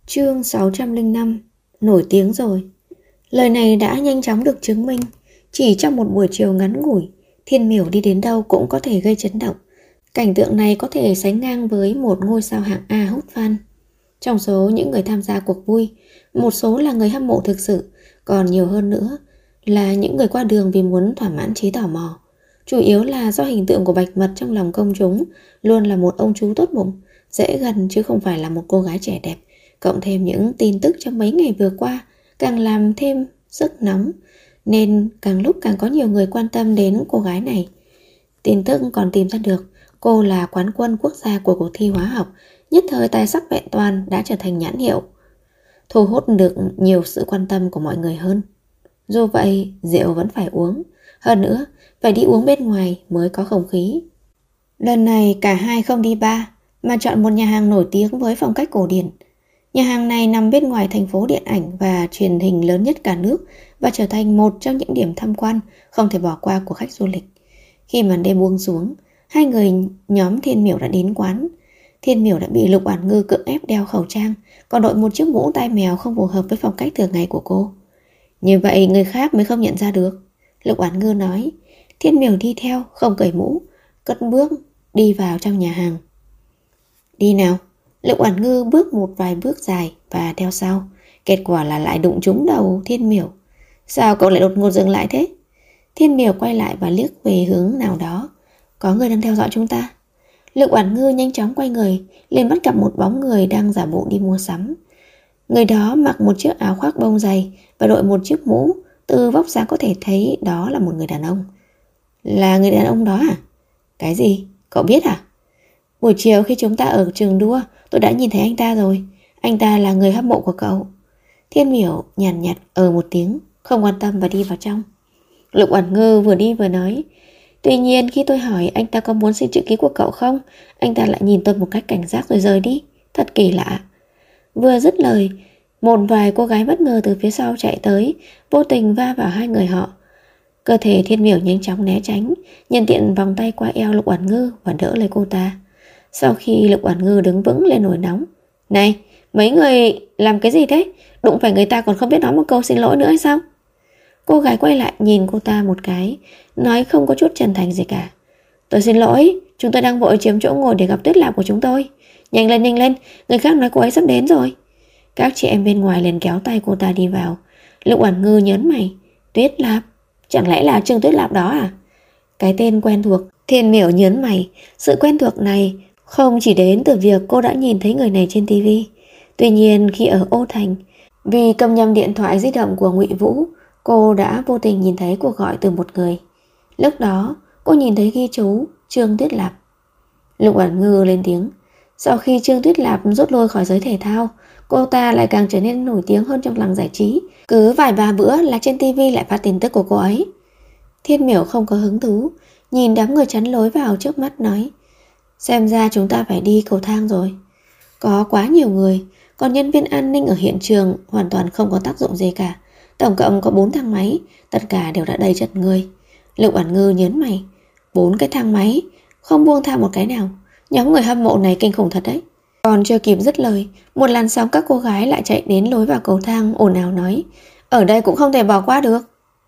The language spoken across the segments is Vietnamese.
Chương 605. Nổi tiếng rồi. Lời này đã nhanh chóng được chứng minh. Chỉ trong một buổi chiều ngắn ngủi, Thiên Miểu đi đến đâu cũng có thể gây chấn động. Cảnh tượng này có thể sánh ngang với một ngôi sao hạng A hút fan. Trong số những người tham gia cuộc vui, một số là người hâm mộ thực sự, còn nhiều hơn nữa là những người qua đường vì muốn thỏa mãn trí tò mò. Chủ yếu là do hình tượng của Bạch Mật trong lòng công chúng luôn là một ông chú tốt bụng, dễ gần chứ không phải là một cô gái trẻ đẹp. Cộng thêm những tin tức trong mấy ngày vừa qua càng làm thêm sức nóng, nên càng lúc càng có nhiều người quan tâm đến cô gái này. Tin tức còn tìm ra được cô là quán quân quốc gia của cuộc thi hóa học. Nhất thời tài sắc vẹn toàn đã trở thành nhãn hiệu, thu hút được nhiều sự quan tâm của mọi người hơn. Dù vậy, rượu vẫn phải uống. Hơn nữa, phải đi uống bên ngoài mới có không khí. Lần này cả hai không đi bar, mà chọn một nhà hàng nổi tiếng với phong cách cổ điển. Nhà hàng này nằm bên ngoài thành phố điện ảnh và truyền hình lớn nhất cả nước và trở thành một trong những điểm tham quan không thể bỏ qua của khách du lịch. Khi màn đêm buông xuống, hai người nhóm Thiên Miểu đã đến quán. Thiên Miểu đã bị Lục Oản Ngư cưỡng ép đeo khẩu trang, còn đội một chiếc mũ tai mèo không phù hợp với phong cách thường ngày của cô. Như vậy người khác mới không nhận ra được, Lục Oản Ngư nói. Thiên Miểu đi theo, không cởi mũ, cất bước đi vào trong nhà hàng. Đi nào. Lục Oản Ngư bước một vài bước dài và theo sau. Kết quả là lại đụng trúng đầu Thiên Miểu. Sao cậu lại đột ngột dừng lại thế? Thiên Miểu quay lại và liếc về hướng nào đó. Có người đang theo dõi chúng ta. Lục Oản Ngư nhanh chóng quay người, liền bắt gặp một bóng người đang giả bộ đi mua sắm. Người đó mặc một chiếc áo khoác bông dày và đội một chiếc mũ. Từ vóc dáng có thể thấy đó là một người đàn ông. Là người đàn ông đó à? Cái gì? Cậu biết à? Buổi chiều khi chúng ta ở trường đua, tôi đã nhìn thấy anh ta rồi. Anh ta là người hâm mộ của cậu. Thiên Miểu nhàn nhạt một tiếng, không quan tâm và đi vào trong. Lục Oản Ngư vừa đi vừa nói. Tuy nhiên khi tôi hỏi anh ta có muốn xin chữ ký của cậu không, anh ta lại nhìn tôi một cách cảnh giác rồi rời đi. Thật kỳ lạ. Vừa dứt lời, một vài cô gái bất ngờ từ phía sau chạy tới, vô tình va vào hai người họ. Cơ thể Thiên Miểu nhanh chóng né tránh, nhân tiện vòng tay qua eo Lục Oản Ngư và đỡ lấy cô ta. Sau khi Lục Oản Ngư đứng vững lên nổi nóng. Này, mấy người làm cái gì thế? Đụng phải người ta còn không biết nói một câu xin lỗi nữa hay sao? Cô gái quay lại nhìn cô ta một cái, nói không có chút chân thành gì cả. Tôi xin lỗi, chúng tôi đang vội chiếm chỗ ngồi để gặp Tuyết Lạp của chúng tôi. Nhanh lên, người khác nói cô ấy sắp đến rồi. Các chị em bên ngoài liền kéo tay cô ta đi vào. Lục Oản Ngư nhớn mày. Tuyết Lạp? Chẳng lẽ là Trương Tuyết Lạp đó à? Cái tên quen thuộc. Thiên Miểu nhớn mày. Sự quen thuộc này không chỉ đến từ việc cô đã nhìn thấy người này trên TV. Tuy nhiên khi ở Ô Thành, vì cầm nhầm điện thoại di động của Ngụy Vũ, cô đã vô tình nhìn thấy cuộc gọi từ một người. Lúc đó cô nhìn thấy ghi chú Trương Tuyết Lạp. Lục Oản Ngư lên tiếng. Sau khi Trương Tuyết Lạp rút lui khỏi giới thể thao, cô ta lại càng trở nên nổi tiếng hơn trong làng giải trí. Cứ vài ba bữa là trên TV lại phát tin tức của cô ấy. Thiên Miểu không có hứng thú, nhìn đám người chắn lối vào trước mắt nói. Xem ra chúng ta phải đi cầu thang rồi. Có quá nhiều người, còn nhân viên an ninh ở hiện trường hoàn toàn không có tác dụng gì cả. Tổng cộng có 4 thang máy, tất cả đều đã đầy chất người. Lục Oản Ngư nhớn mày. 4 cái thang máy, không buông tha một cái nào. Nhóm người hâm mộ này kinh khủng thật đấy. Còn chưa kịp dứt lời, một làn sóng các cô gái lại chạy đến lối vào cầu thang ồn ào nói. Ở đây cũng không thể bỏ qua được.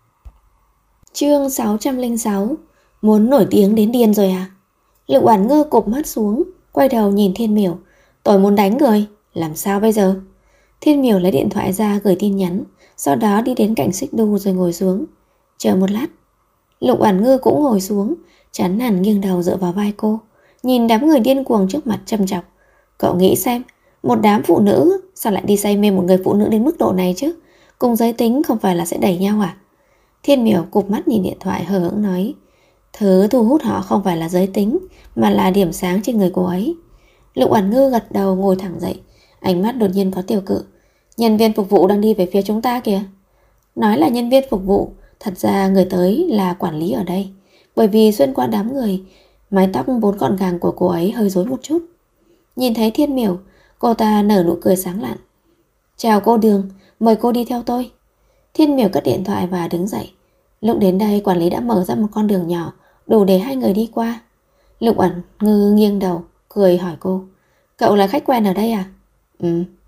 Chương 606. Muốn nổi tiếng đến điên rồi à? Lục Oản Ngư cụp mắt xuống, quay đầu nhìn Thiên Miểu. Tôi muốn đánh người, làm sao bây giờ? Thiên Miểu lấy điện thoại ra gửi tin nhắn, sau đó đi đến cạnh xích đu rồi ngồi xuống. Chờ một lát. Lục Oản Ngư cũng ngồi xuống, chán nản nghiêng đầu dựa vào vai cô, nhìn đám người điên cuồng trước mặt châm chọc. Cậu nghĩ xem, một đám phụ nữ sao lại đi say mê một người phụ nữ đến mức độ này chứ? Cùng giới tính không phải là sẽ đẩy nhau à? Thiên Miểu cụp mắt nhìn điện thoại hờ hững nói. Thứ thu hút họ không phải là giới tính, mà là điểm sáng trên người cô ấy. Lục Oản Ngư gật đầu ngồi thẳng dậy, ánh mắt đột nhiên có tiêu cự. Nhân viên phục vụ đang đi về phía chúng ta kìa. Nói là nhân viên phục vụ, thật ra người tới là quản lý ở đây. Bởi vì xuyên qua đám người, mái tóc vốn gọn gàng của cô ấy hơi rối một chút. Nhìn thấy Thiên Miểu, cô ta nở nụ cười sáng lạn. Chào cô Đường, mời cô đi theo tôi. Thiên Miểu cất điện thoại và đứng dậy. Lúc đến đây quản lý đã mở ra một con đường nhỏ, đủ để hai người đi qua. Lục Oản Ngư nghiêng đầu, cười hỏi cô. Cậu là khách quen ở đây à?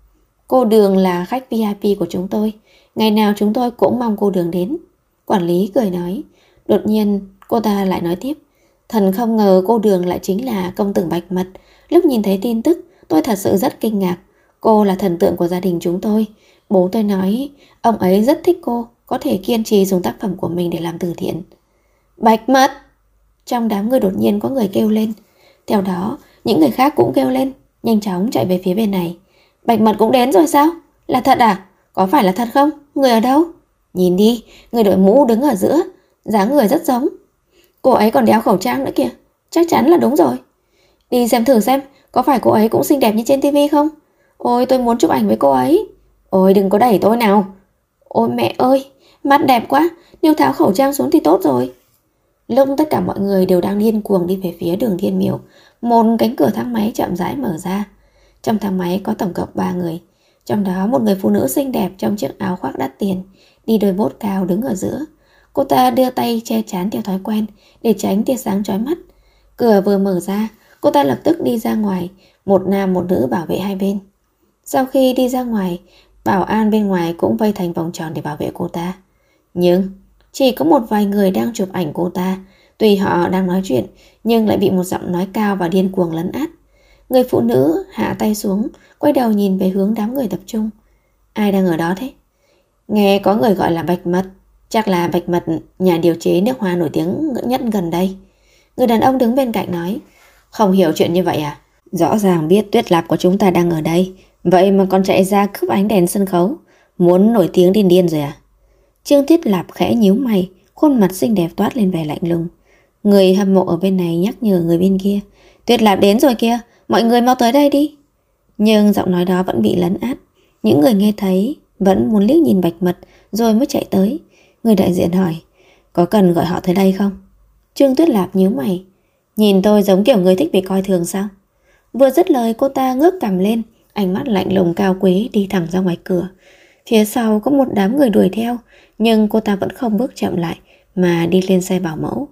Cô Đường là khách VIP của chúng tôi. Ngày nào chúng tôi cũng mong cô Đường đến. Quản lý cười nói. Đột nhiên cô ta lại nói tiếp. Thần không ngờ cô Đường lại chính là công tử Bạch Mật. Lúc nhìn thấy tin tức, tôi thật sự rất kinh ngạc. Cô là thần tượng của gia đình chúng tôi. Bố tôi nói ông ấy rất thích cô, có thể kiên trì dùng tác phẩm của mình để làm từ thiện. Bạch Mật! Trong đám người đột nhiên có người kêu lên. Theo đó, những người khác cũng kêu lên, nhanh chóng chạy về phía bên này. Bạch Mật cũng đến rồi sao? Là thật à? Có phải là thật không? Người ở đâu? Nhìn đi, người đội mũ đứng ở giữa, dáng người rất giống. Cô ấy còn đeo khẩu trang nữa kìa. Chắc chắn là đúng rồi. Đi xem thử xem, có phải cô ấy cũng xinh đẹp như trên tivi không? Ôi, tôi muốn chụp ảnh với cô ấy. Ôi, đừng có đẩy tôi nào. Ôi mẹ ơi, mắt đẹp quá, nếu tháo khẩu trang xuống thì tốt rồi. Lúc tất cả mọi người đều đang điên cuồng đi về phía đường Thiên Miểu, một cánh cửa thang máy chậm rãi mở ra. Trong thang máy có tổng cộng 3 người. Trong đó một người phụ nữ xinh đẹp trong chiếc áo khoác đắt tiền, đi đôi bốt cao đứng ở giữa. Cô ta đưa tay che trán theo thói quen để tránh tia sáng chói mắt. Cửa vừa mở ra, cô ta lập tức đi ra ngoài, một nam một nữ bảo vệ hai bên. Sau khi đi ra ngoài, bảo an bên ngoài cũng vây thành vòng tròn để bảo vệ cô ta. Nhưng chỉ có một vài người đang chụp ảnh cô ta. Tuy họ đang nói chuyện, nhưng lại bị một giọng nói cao và điên cuồng lấn át. Người phụ nữ hạ tay xuống, quay đầu nhìn về hướng đám người tập trung. Ai đang ở đó thế? Nghe có người gọi là Bạch Mật. Chắc là Bạch Mật, nhà điều chế nước hoa nổi tiếng nhất gần đây. Người đàn ông đứng bên cạnh nói. Không hiểu chuyện như vậy à? Rõ ràng biết Tuyết Lạp của chúng ta đang ở đây, vậy mà còn chạy ra cướp ánh đèn sân khấu. Muốn nổi tiếng điên điên rồi à? Trương Tuyết Lạp khẽ nhíu mày, khuôn mặt xinh đẹp toát lên vẻ lạnh lùng. Người hâm mộ ở bên này nhắc nhở người bên kia. Tuyết Lạp đến rồi kìa, mọi người mau tới đây đi. Nhưng giọng nói đó vẫn bị lấn át. Những người nghe thấy vẫn muốn liếc nhìn Bạch Mật rồi mới chạy tới. Người đại diện hỏi, có cần gọi họ tới đây không? Trương Tuyết Lạp nhíu mày. Nhìn tôi giống kiểu người thích bị coi thường sao? Vừa dứt lời cô ta ngước cằm lên, ánh mắt lạnh lùng cao quý đi thẳng ra ngoài cửa. Phía sau có một đám người đuổi theo, nhưng cô ta vẫn không bước chậm lại mà đi lên xe bảo mẫu.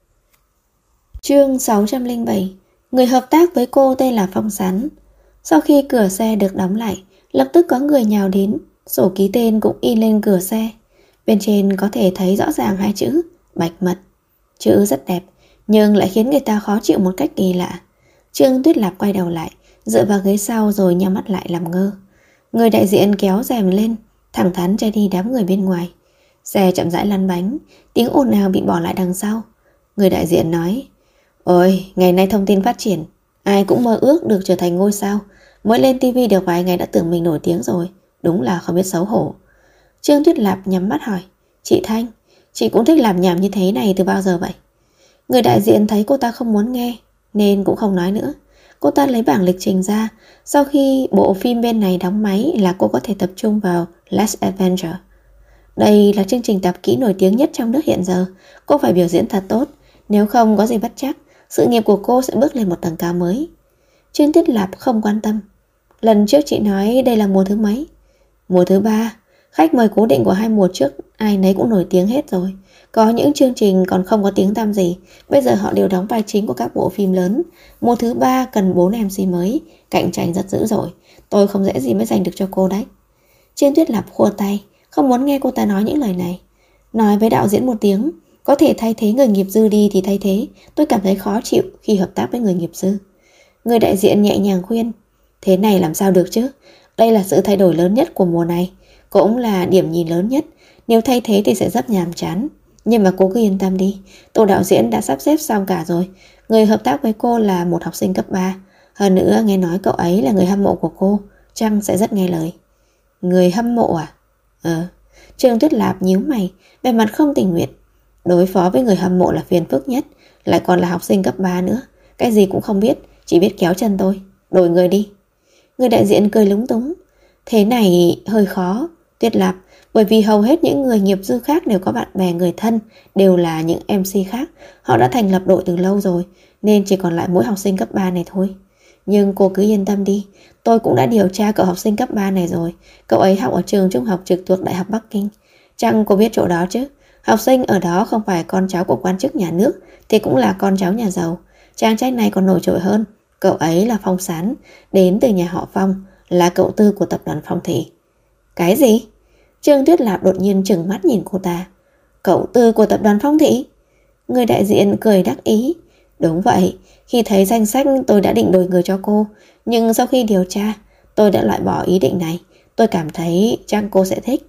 Chương 607. Người hợp tác với cô tên là Phong Sán. Sau khi cửa xe được đóng lại, lập tức có người nhào đến, sổ ký tên cũng in lên cửa xe. Bên trên có thể thấy rõ ràng hai chữ Bạch Mật. Chữ rất đẹp, nhưng lại khiến người ta khó chịu một cách kỳ lạ. Trương Tuyết Lạp quay đầu lại, dựa vào ghế sau rồi nhắm mắt lại làm ngơ. Người đại diện kéo rèm lên, thẳng thắn che đi đám người bên ngoài. Xe chậm rãi lăn bánh, tiếng ồn ào bị bỏ lại đằng sau. Người đại diện nói, ôi, ngày nay thông tin phát triển, ai cũng mơ ước được trở thành ngôi sao. Mới lên tivi được vài ngày đã tưởng mình nổi tiếng rồi, đúng là không biết xấu hổ. Trương Tuyết Lạp nhắm mắt hỏi, chị Thanh, chị cũng thích làm nhảm như thế này từ bao giờ vậy? Người đại diện thấy cô ta không muốn nghe nên cũng không nói nữa. Cô ta lấy bảng lịch trình ra. Sau khi bộ phim bên này đóng máy là cô có thể tập trung vào Last Adventure. Đây là chương trình tạp kỹ nổi tiếng nhất trong nước hiện giờ. Cô phải biểu diễn thật tốt, nếu không có gì bất trắc, sự nghiệp của cô sẽ bước lên một tầng cao mới. Trương Tuyết Lạp không quan tâm. Lần trước chị nói đây là mùa thứ mấy? Mùa thứ 3. Khách mời cố định của 2 mùa trước ai nấy cũng nổi tiếng hết rồi. Có những chương trình còn không có tiếng tăm gì. Bây giờ họ đều đóng vai chính của các bộ phim lớn. Mùa thứ 3 cần 4 MC mới, cạnh tranh rất dữ dội. Tôi không dễ gì mới giành được cho cô đấy. Trương Tuyết Lạp khua tay, không muốn nghe cô ta nói những lời này. Nói với đạo diễn một tiếng, có thể thay thế người nghiệp dư đi thì thay thế. Tôi cảm thấy khó chịu khi hợp tác với người nghiệp dư. Người đại diện nhẹ nhàng khuyên, thế này làm sao được chứ? Đây là sự thay đổi lớn nhất của mùa này, cũng là điểm nhìn lớn nhất. Nếu thay thế thì sẽ rất nhàm chán. Nhưng mà cô cứ yên tâm đi, tổ đạo diễn đã sắp xếp xong cả rồi. Người hợp tác với cô là một học sinh cấp 3. Hơn nữa nghe nói cậu ấy là người hâm mộ của cô, chắc sẽ rất nghe lời. Người hâm mộ à? Trương Tuyết Lạp nhíu mày, vẻ mặt không tình nguyện. Đối phó với người hâm mộ là phiền phức nhất, lại còn là học sinh cấp 3 nữa. Cái gì cũng không biết, chỉ biết kéo chân tôi. Đổi người đi. Người đại diện cười lúng túng. Thế này hơi khó, Tuyết Lạp, bởi vì hầu hết những người nghiệp dư khác đều có bạn bè người thân, đều là những MC khác. Họ đã thành lập đội từ lâu rồi, nên chỉ còn lại mỗi học sinh cấp 3 này thôi. Nhưng cô cứ yên tâm đi, tôi cũng đã điều tra cậu học sinh cấp 3 này rồi. Cậu ấy học ở trường trung học trực thuộc Đại học Bắc Kinh. Chẳng cô biết chỗ đó chứ? Học sinh ở đó không phải con cháu của quan chức nhà nước thì cũng là con cháu nhà giàu. Chàng trai này còn nổi trội hơn. Cậu ấy là Phong Sán, đến từ nhà họ Phong, là cậu Tư của tập đoàn Phong Thị. Cái gì? Trương Tuyết Lạp đột nhiên trừng mắt nhìn cô ta. Cậu Tư của tập đoàn Phong Thị? Người đại diện cười đắc ý. Đúng vậy, khi thấy danh sách tôi đã định đổi người cho cô, nhưng sau khi điều tra, tôi đã loại bỏ ý định này. Tôi cảm thấy chắc cô sẽ thích.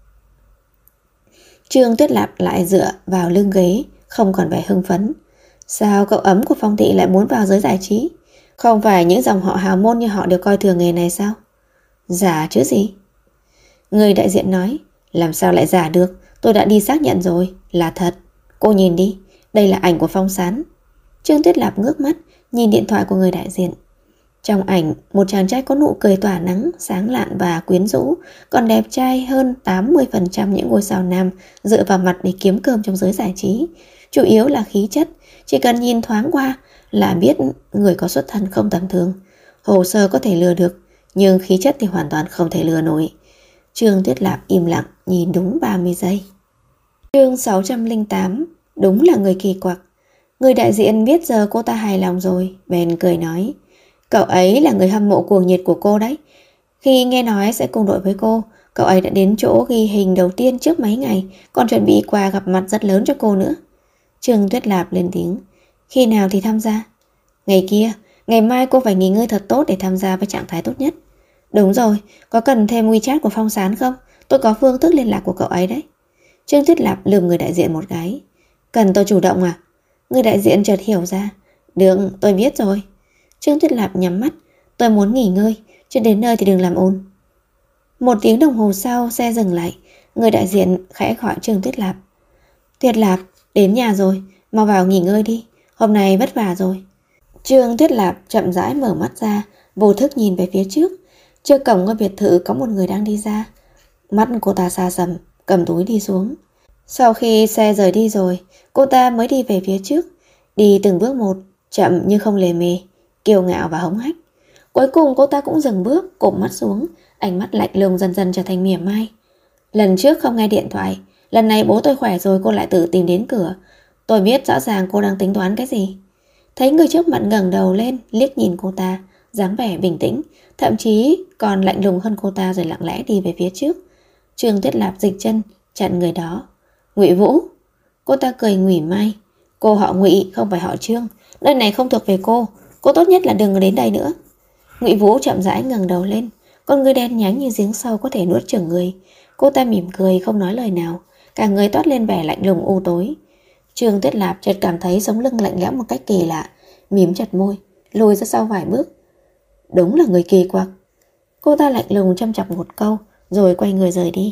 Trương Tuyết Lạp lại dựa vào lưng ghế, không còn vẻ hưng phấn. Sao cậu ấm của Phong Thị lại muốn vào giới giải trí? Không phải những dòng họ hào môn như họ đều coi thường nghề này sao? Giả chứ gì? Người đại diện nói. Làm sao lại giả được? Tôi đã đi xác nhận rồi, là thật. Cô nhìn đi, đây là ảnh của Phong Sán. Trương Tuyết Lạp ngước mắt, nhìn điện thoại của người đại diện. Trong ảnh, một chàng trai có nụ cười tỏa nắng, sáng lạn và quyến rũ, còn đẹp trai hơn 80% những ngôi sao nam dựa vào mặt để kiếm cơm trong giới giải trí. Chủ yếu là khí chất, chỉ cần nhìn thoáng qua là biết người có xuất thân không tầm thường. Hồ sơ có thể lừa được, nhưng khí chất thì hoàn toàn không thể lừa nổi. Trương Tuyết Lạp im lặng nhìn đúng 30 giây. Chương 608. Đúng là người kỳ quặc. Người đại diện biết giờ cô ta hài lòng rồi, bèn cười nói. Cậu ấy là người hâm mộ cuồng nhiệt của cô đấy. Khi nghe nói sẽ cùng đội với cô, cậu ấy đã đến chỗ ghi hình đầu tiên trước mấy ngày, còn chuẩn bị quà gặp mặt rất lớn cho cô nữa. Trương Tuyết Lạp lên tiếng. Khi nào thì tham gia? Ngày kia, ngày mai cô phải nghỉ ngơi thật tốt để tham gia với trạng thái tốt nhất. Đúng rồi, có cần thêm WeChat của Phong Sán không? Tôi có phương thức liên lạc của cậu ấy đấy. Trương Tuyết Lạp lườm người đại diện một cái. Cần tôi chủ động à? Người đại diện chợt hiểu ra. Được, tôi biết rồi. Trương Tuyết Lạp nhắm mắt. Tôi muốn nghỉ ngơi, chứ đến nơi thì đừng làm ồn. 1 tiếng đồng hồ sau, xe dừng lại. Người đại diện khẽ gọi Trương Tuyết Lạp. Tuyết Lạp, đến nhà rồi, mau vào nghỉ ngơi đi. Hôm nay vất vả rồi. Trương Tuyết Lạp chậm rãi mở mắt ra, vô thức nhìn về phía trước. Trước cổng ngôi biệt thự có một người đang đi ra. Mắt cô ta xa sầm, cầm túi đi xuống. Sau khi xe rời đi rồi, cô ta mới đi về phía trước. Đi từng bước một, chậm nhưng không lề mề, kiêu ngạo và hống hách. Cuối cùng cô ta cũng dừng bước, cụp mắt xuống, ánh mắt lạnh lùng dần dần trở thành mỉa mai. Lần trước không nghe điện thoại, lần này bố tôi khỏe rồi cô lại tự tìm đến cửa. Tôi biết rõ ràng cô đang tính toán cái gì. Thấy người trước mặt ngẩng đầu lên, liếc nhìn cô ta, dáng vẻ bình tĩnh, thậm chí còn lạnh lùng hơn cô ta, rồi lặng lẽ đi về phía trước. Trương Tuyết Lạp dịch chân, chặn người đó. Ngụy Vũ. Cô ta cười mỉa mai. Cô họ Ngụy, không phải họ Trương. Nơi này không thuộc về cô. Cô tốt nhất là đừng đến đây nữa. Ngụy Vũ chậm rãi ngẩng đầu lên, con người đen nhánh như giếng sâu có thể nuốt chửng người. Cô ta mỉm cười không nói lời nào, cả người toát lên vẻ lạnh lùng u tối. Trương Tuyết Lạp chợt cảm thấy sống lưng lạnh lẽo một cách kỳ lạ, mím chặt môi, lùi ra sau vài bước. Đúng là người kỳ quặc. Cô ta lạnh lùng châm chọc một câu, rồi quay người rời đi.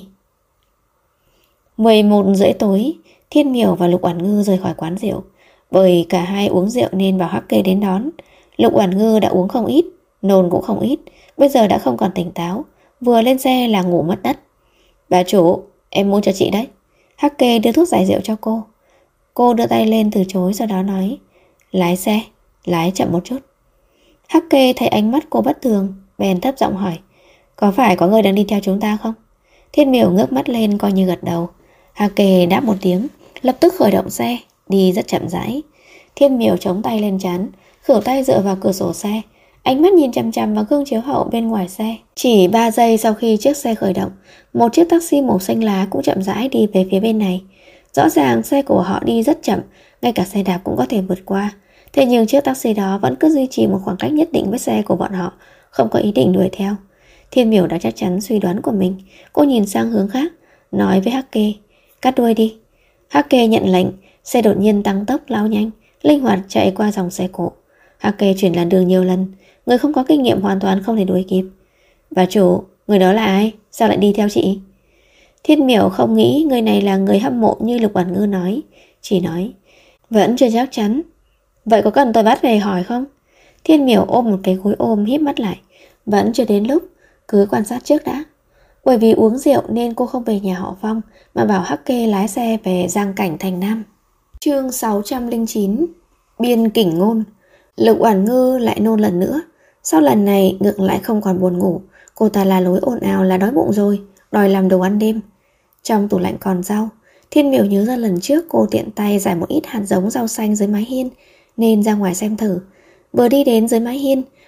11 rưỡi tối, Thiên Miểu và Lục Oản Ngư rời khỏi quán rượu. Bởi cả hai uống rượu nên bảo Hắc Kê đến đón. Lục Oản Ngư đã uống không ít, nôn cũng không ít, bây giờ đã không còn tỉnh táo, vừa lên xe là ngủ mất đất. Bà chủ, em mua cho chị đấy. Hắc Kê đưa thuốc giải rượu cho cô. Cô đưa tay lên từ chối, sau đó nói, lái xe, lái chậm một chút. Hắc Kê thấy ánh mắt cô bất thường, bèn thấp giọng hỏi, có phải có người đang đi theo chúng ta không? Thiên Miểu ngước mắt lên coi như gật đầu. Hắc Kê đáp một tiếng, lập tức khởi động xe, đi rất chậm rãi. Thiên Miểu chống tay lên trán, khuỷu tay dựa vào cửa sổ xe, ánh mắt nhìn chằm chằm vào gương chiếu hậu bên ngoài xe. Chỉ 3 giây sau khi chiếc xe khởi động, một chiếc taxi màu xanh lá cũng chậm rãi đi về phía bên này. Rõ ràng xe của họ đi rất chậm, ngay cả xe đạp cũng có thể vượt qua. Thế nhưng chiếc taxi đó vẫn cứ duy trì một khoảng cách nhất định với xe của bọn họ, không có ý định đuổi theo. Thiên Miểu đã chắc chắn suy đoán của mình. Cô nhìn sang hướng khác, nói với Hắc Kê, cắt đuôi đi. Hắc Kê nhận lệnh, xe đột nhiên tăng tốc lao nhanh, linh hoạt chạy qua dòng xe cộ. Hắc Kê chuyển làn đường nhiều lần, người không có kinh nghiệm hoàn toàn không thể đuổi kịp. Bà chủ, người đó là ai? Sao lại đi theo chị? Thiên Miểu không nghĩ người này là người hâm mộ như Lục Oản Ngư nói, chỉ nói, vẫn chưa chắc chắn. Vậy có cần tôi bắt về hỏi không? Thiên Miểu ôm một cái gối ôm, híp mắt lại. Vẫn chưa đến lúc, cứ quan sát trước đã. Bởi vì uống rượu nên cô không về nhà họ Phong, mà bảo Hắc Kê lái xe về Giang Cảnh thành Nam. Chương 609. Biên kỉnh ngôn. Lục Oản Ngư lại nôn lần nữa. Sau lần này ngược lại không còn buồn ngủ. Cô ta la lối ồn ào là đói bụng rồi, đòi làm đồ ăn đêm. Trong tủ lạnh còn rau. Thiên Miểu nhớ ra lần trước cô tiện tay rải một ít hạt giống rau xanh dưới mái hiên, nên ra ngoài xem thử. Vừa đi đến dưới mái hiên,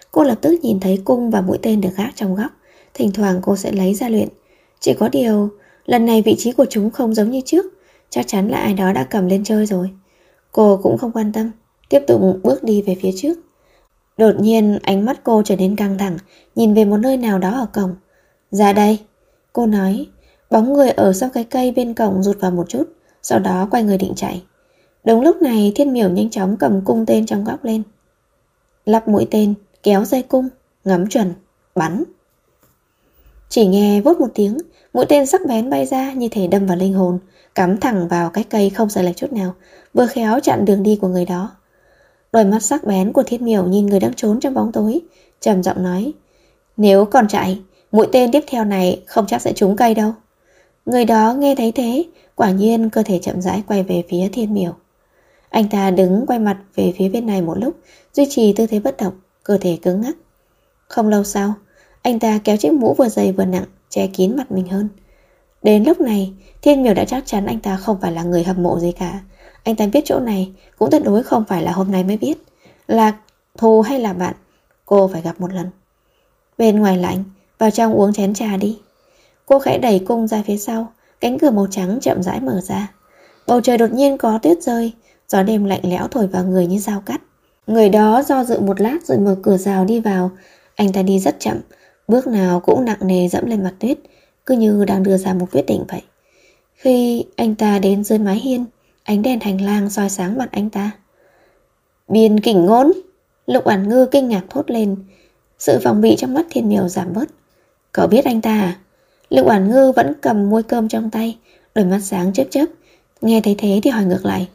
Cô lập tức nhìn thấy cung và mũi tên được gác trong góc. Thỉnh thoảng cô sẽ lấy ra luyện. Chỉ có điều, lần này vị trí của chúng không giống như trước. Chắc chắn là ai đó đã cầm lên chơi rồi. Cô cũng không quan tâm, tiếp tục bước đi về phía trước. Đột nhiên ánh mắt cô trở nên căng thẳng, nhìn về một nơi nào đó ở cổng. Ra đây, cô nói. Bóng người ở sau cái cây bên cổng rụt vào một chút, sau đó quay người định chạy. Đúng lúc này Thiên Miểu nhanh chóng cầm cung tên trong góc lên, lắp mũi tên, kéo dây cung, ngắm chuẩn, bắn. Chỉ nghe vút một tiếng, mũi tên sắc bén bay ra như thể đâm vào linh hồn, cắm thẳng vào cái cây không sai lệch chút nào, vừa khéo chặn đường đi của người đó. Đôi mắt sắc bén của Thiên Miểu nhìn người đang trốn trong bóng tối, trầm giọng nói: nếu còn chạy, mũi tên tiếp theo này không chắc sẽ trúng cây đâu. Người đó nghe thấy thế, quả nhiên cơ thể chậm rãi quay về phía Thiên Miểu. Anh ta đứng quay mặt về phía bên này một lúc, duy trì tư thế bất động, cơ thể cứng ngắc. Không lâu sau, anh ta kéo chiếc mũ vừa dày vừa nặng, che kín mặt mình hơn. Đến lúc này, Thiên Miểu đã chắc chắn anh ta không phải là người hâm mộ gì cả. Anh ta biết chỗ này cũng tuyệt đối không phải là hôm nay mới biết. Là thù hay là bạn, cô phải gặp một lần. Bên ngoài lạnh, vào trong uống chén trà đi. Cô khẽ đẩy cung ra phía sau, cánh cửa màu trắng chậm rãi mở ra. Bầu trời đột nhiên có tuyết rơi, gió đêm lạnh lẽo thổi vào người như dao cắt. Người đó do dự một lát rồi mở cửa rào đi vào. Anh ta đi rất chậm, bước nào cũng nặng nề dẫm lên mặt tuyết, cứ như đang đưa ra một quyết định vậy. Khi anh ta đến dưới mái hiên, ánh đèn hành lang soi sáng mặt anh ta. Biên Kình Ngôn! Lục Oản Ngư kinh ngạc thốt lên. Sự phòng bị trong mắt Thiên Miểu giảm bớt. Cậu biết anh ta à? Lục Oản Ngư vẫn cầm muôi cơm trong tay, đôi mắt sáng chớp chớp. Nghe thấy thế thì hỏi ngược lại: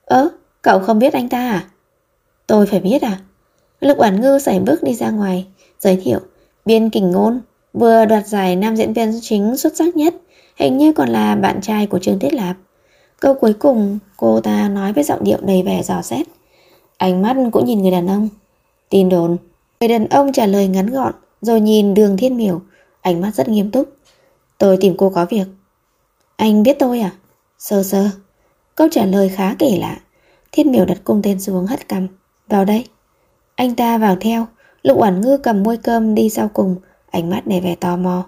cậu không biết anh ta à? Tôi phải biết à? Lục Oản Ngư sải bước đi ra ngoài, giới thiệu: Biên Kình Ngôn vừa đoạt giải nam diễn viên chính xuất sắc nhất, hình như còn là bạn trai của Trương Tiết Lạp. Câu cuối cùng cô ta nói với giọng điệu đầy vẻ dò xét. Ánh mắt cũng nhìn người đàn ông. Tin đồn. Người đàn ông trả lời ngắn gọn, rồi nhìn Đường Thiên Miểu, ánh mắt rất nghiêm túc. Tôi tìm cô có việc. Anh biết tôi à? Sơ sơ. Câu trả lời khá kỳ lạ. Thiên Miểu đặt cung tên xuống, hất cằm. Vào đây. Anh ta vào theo. Lục Oản Ngư cầm muôi cơm đi sau cùng, ánh mắt đầy vẻ tò mò.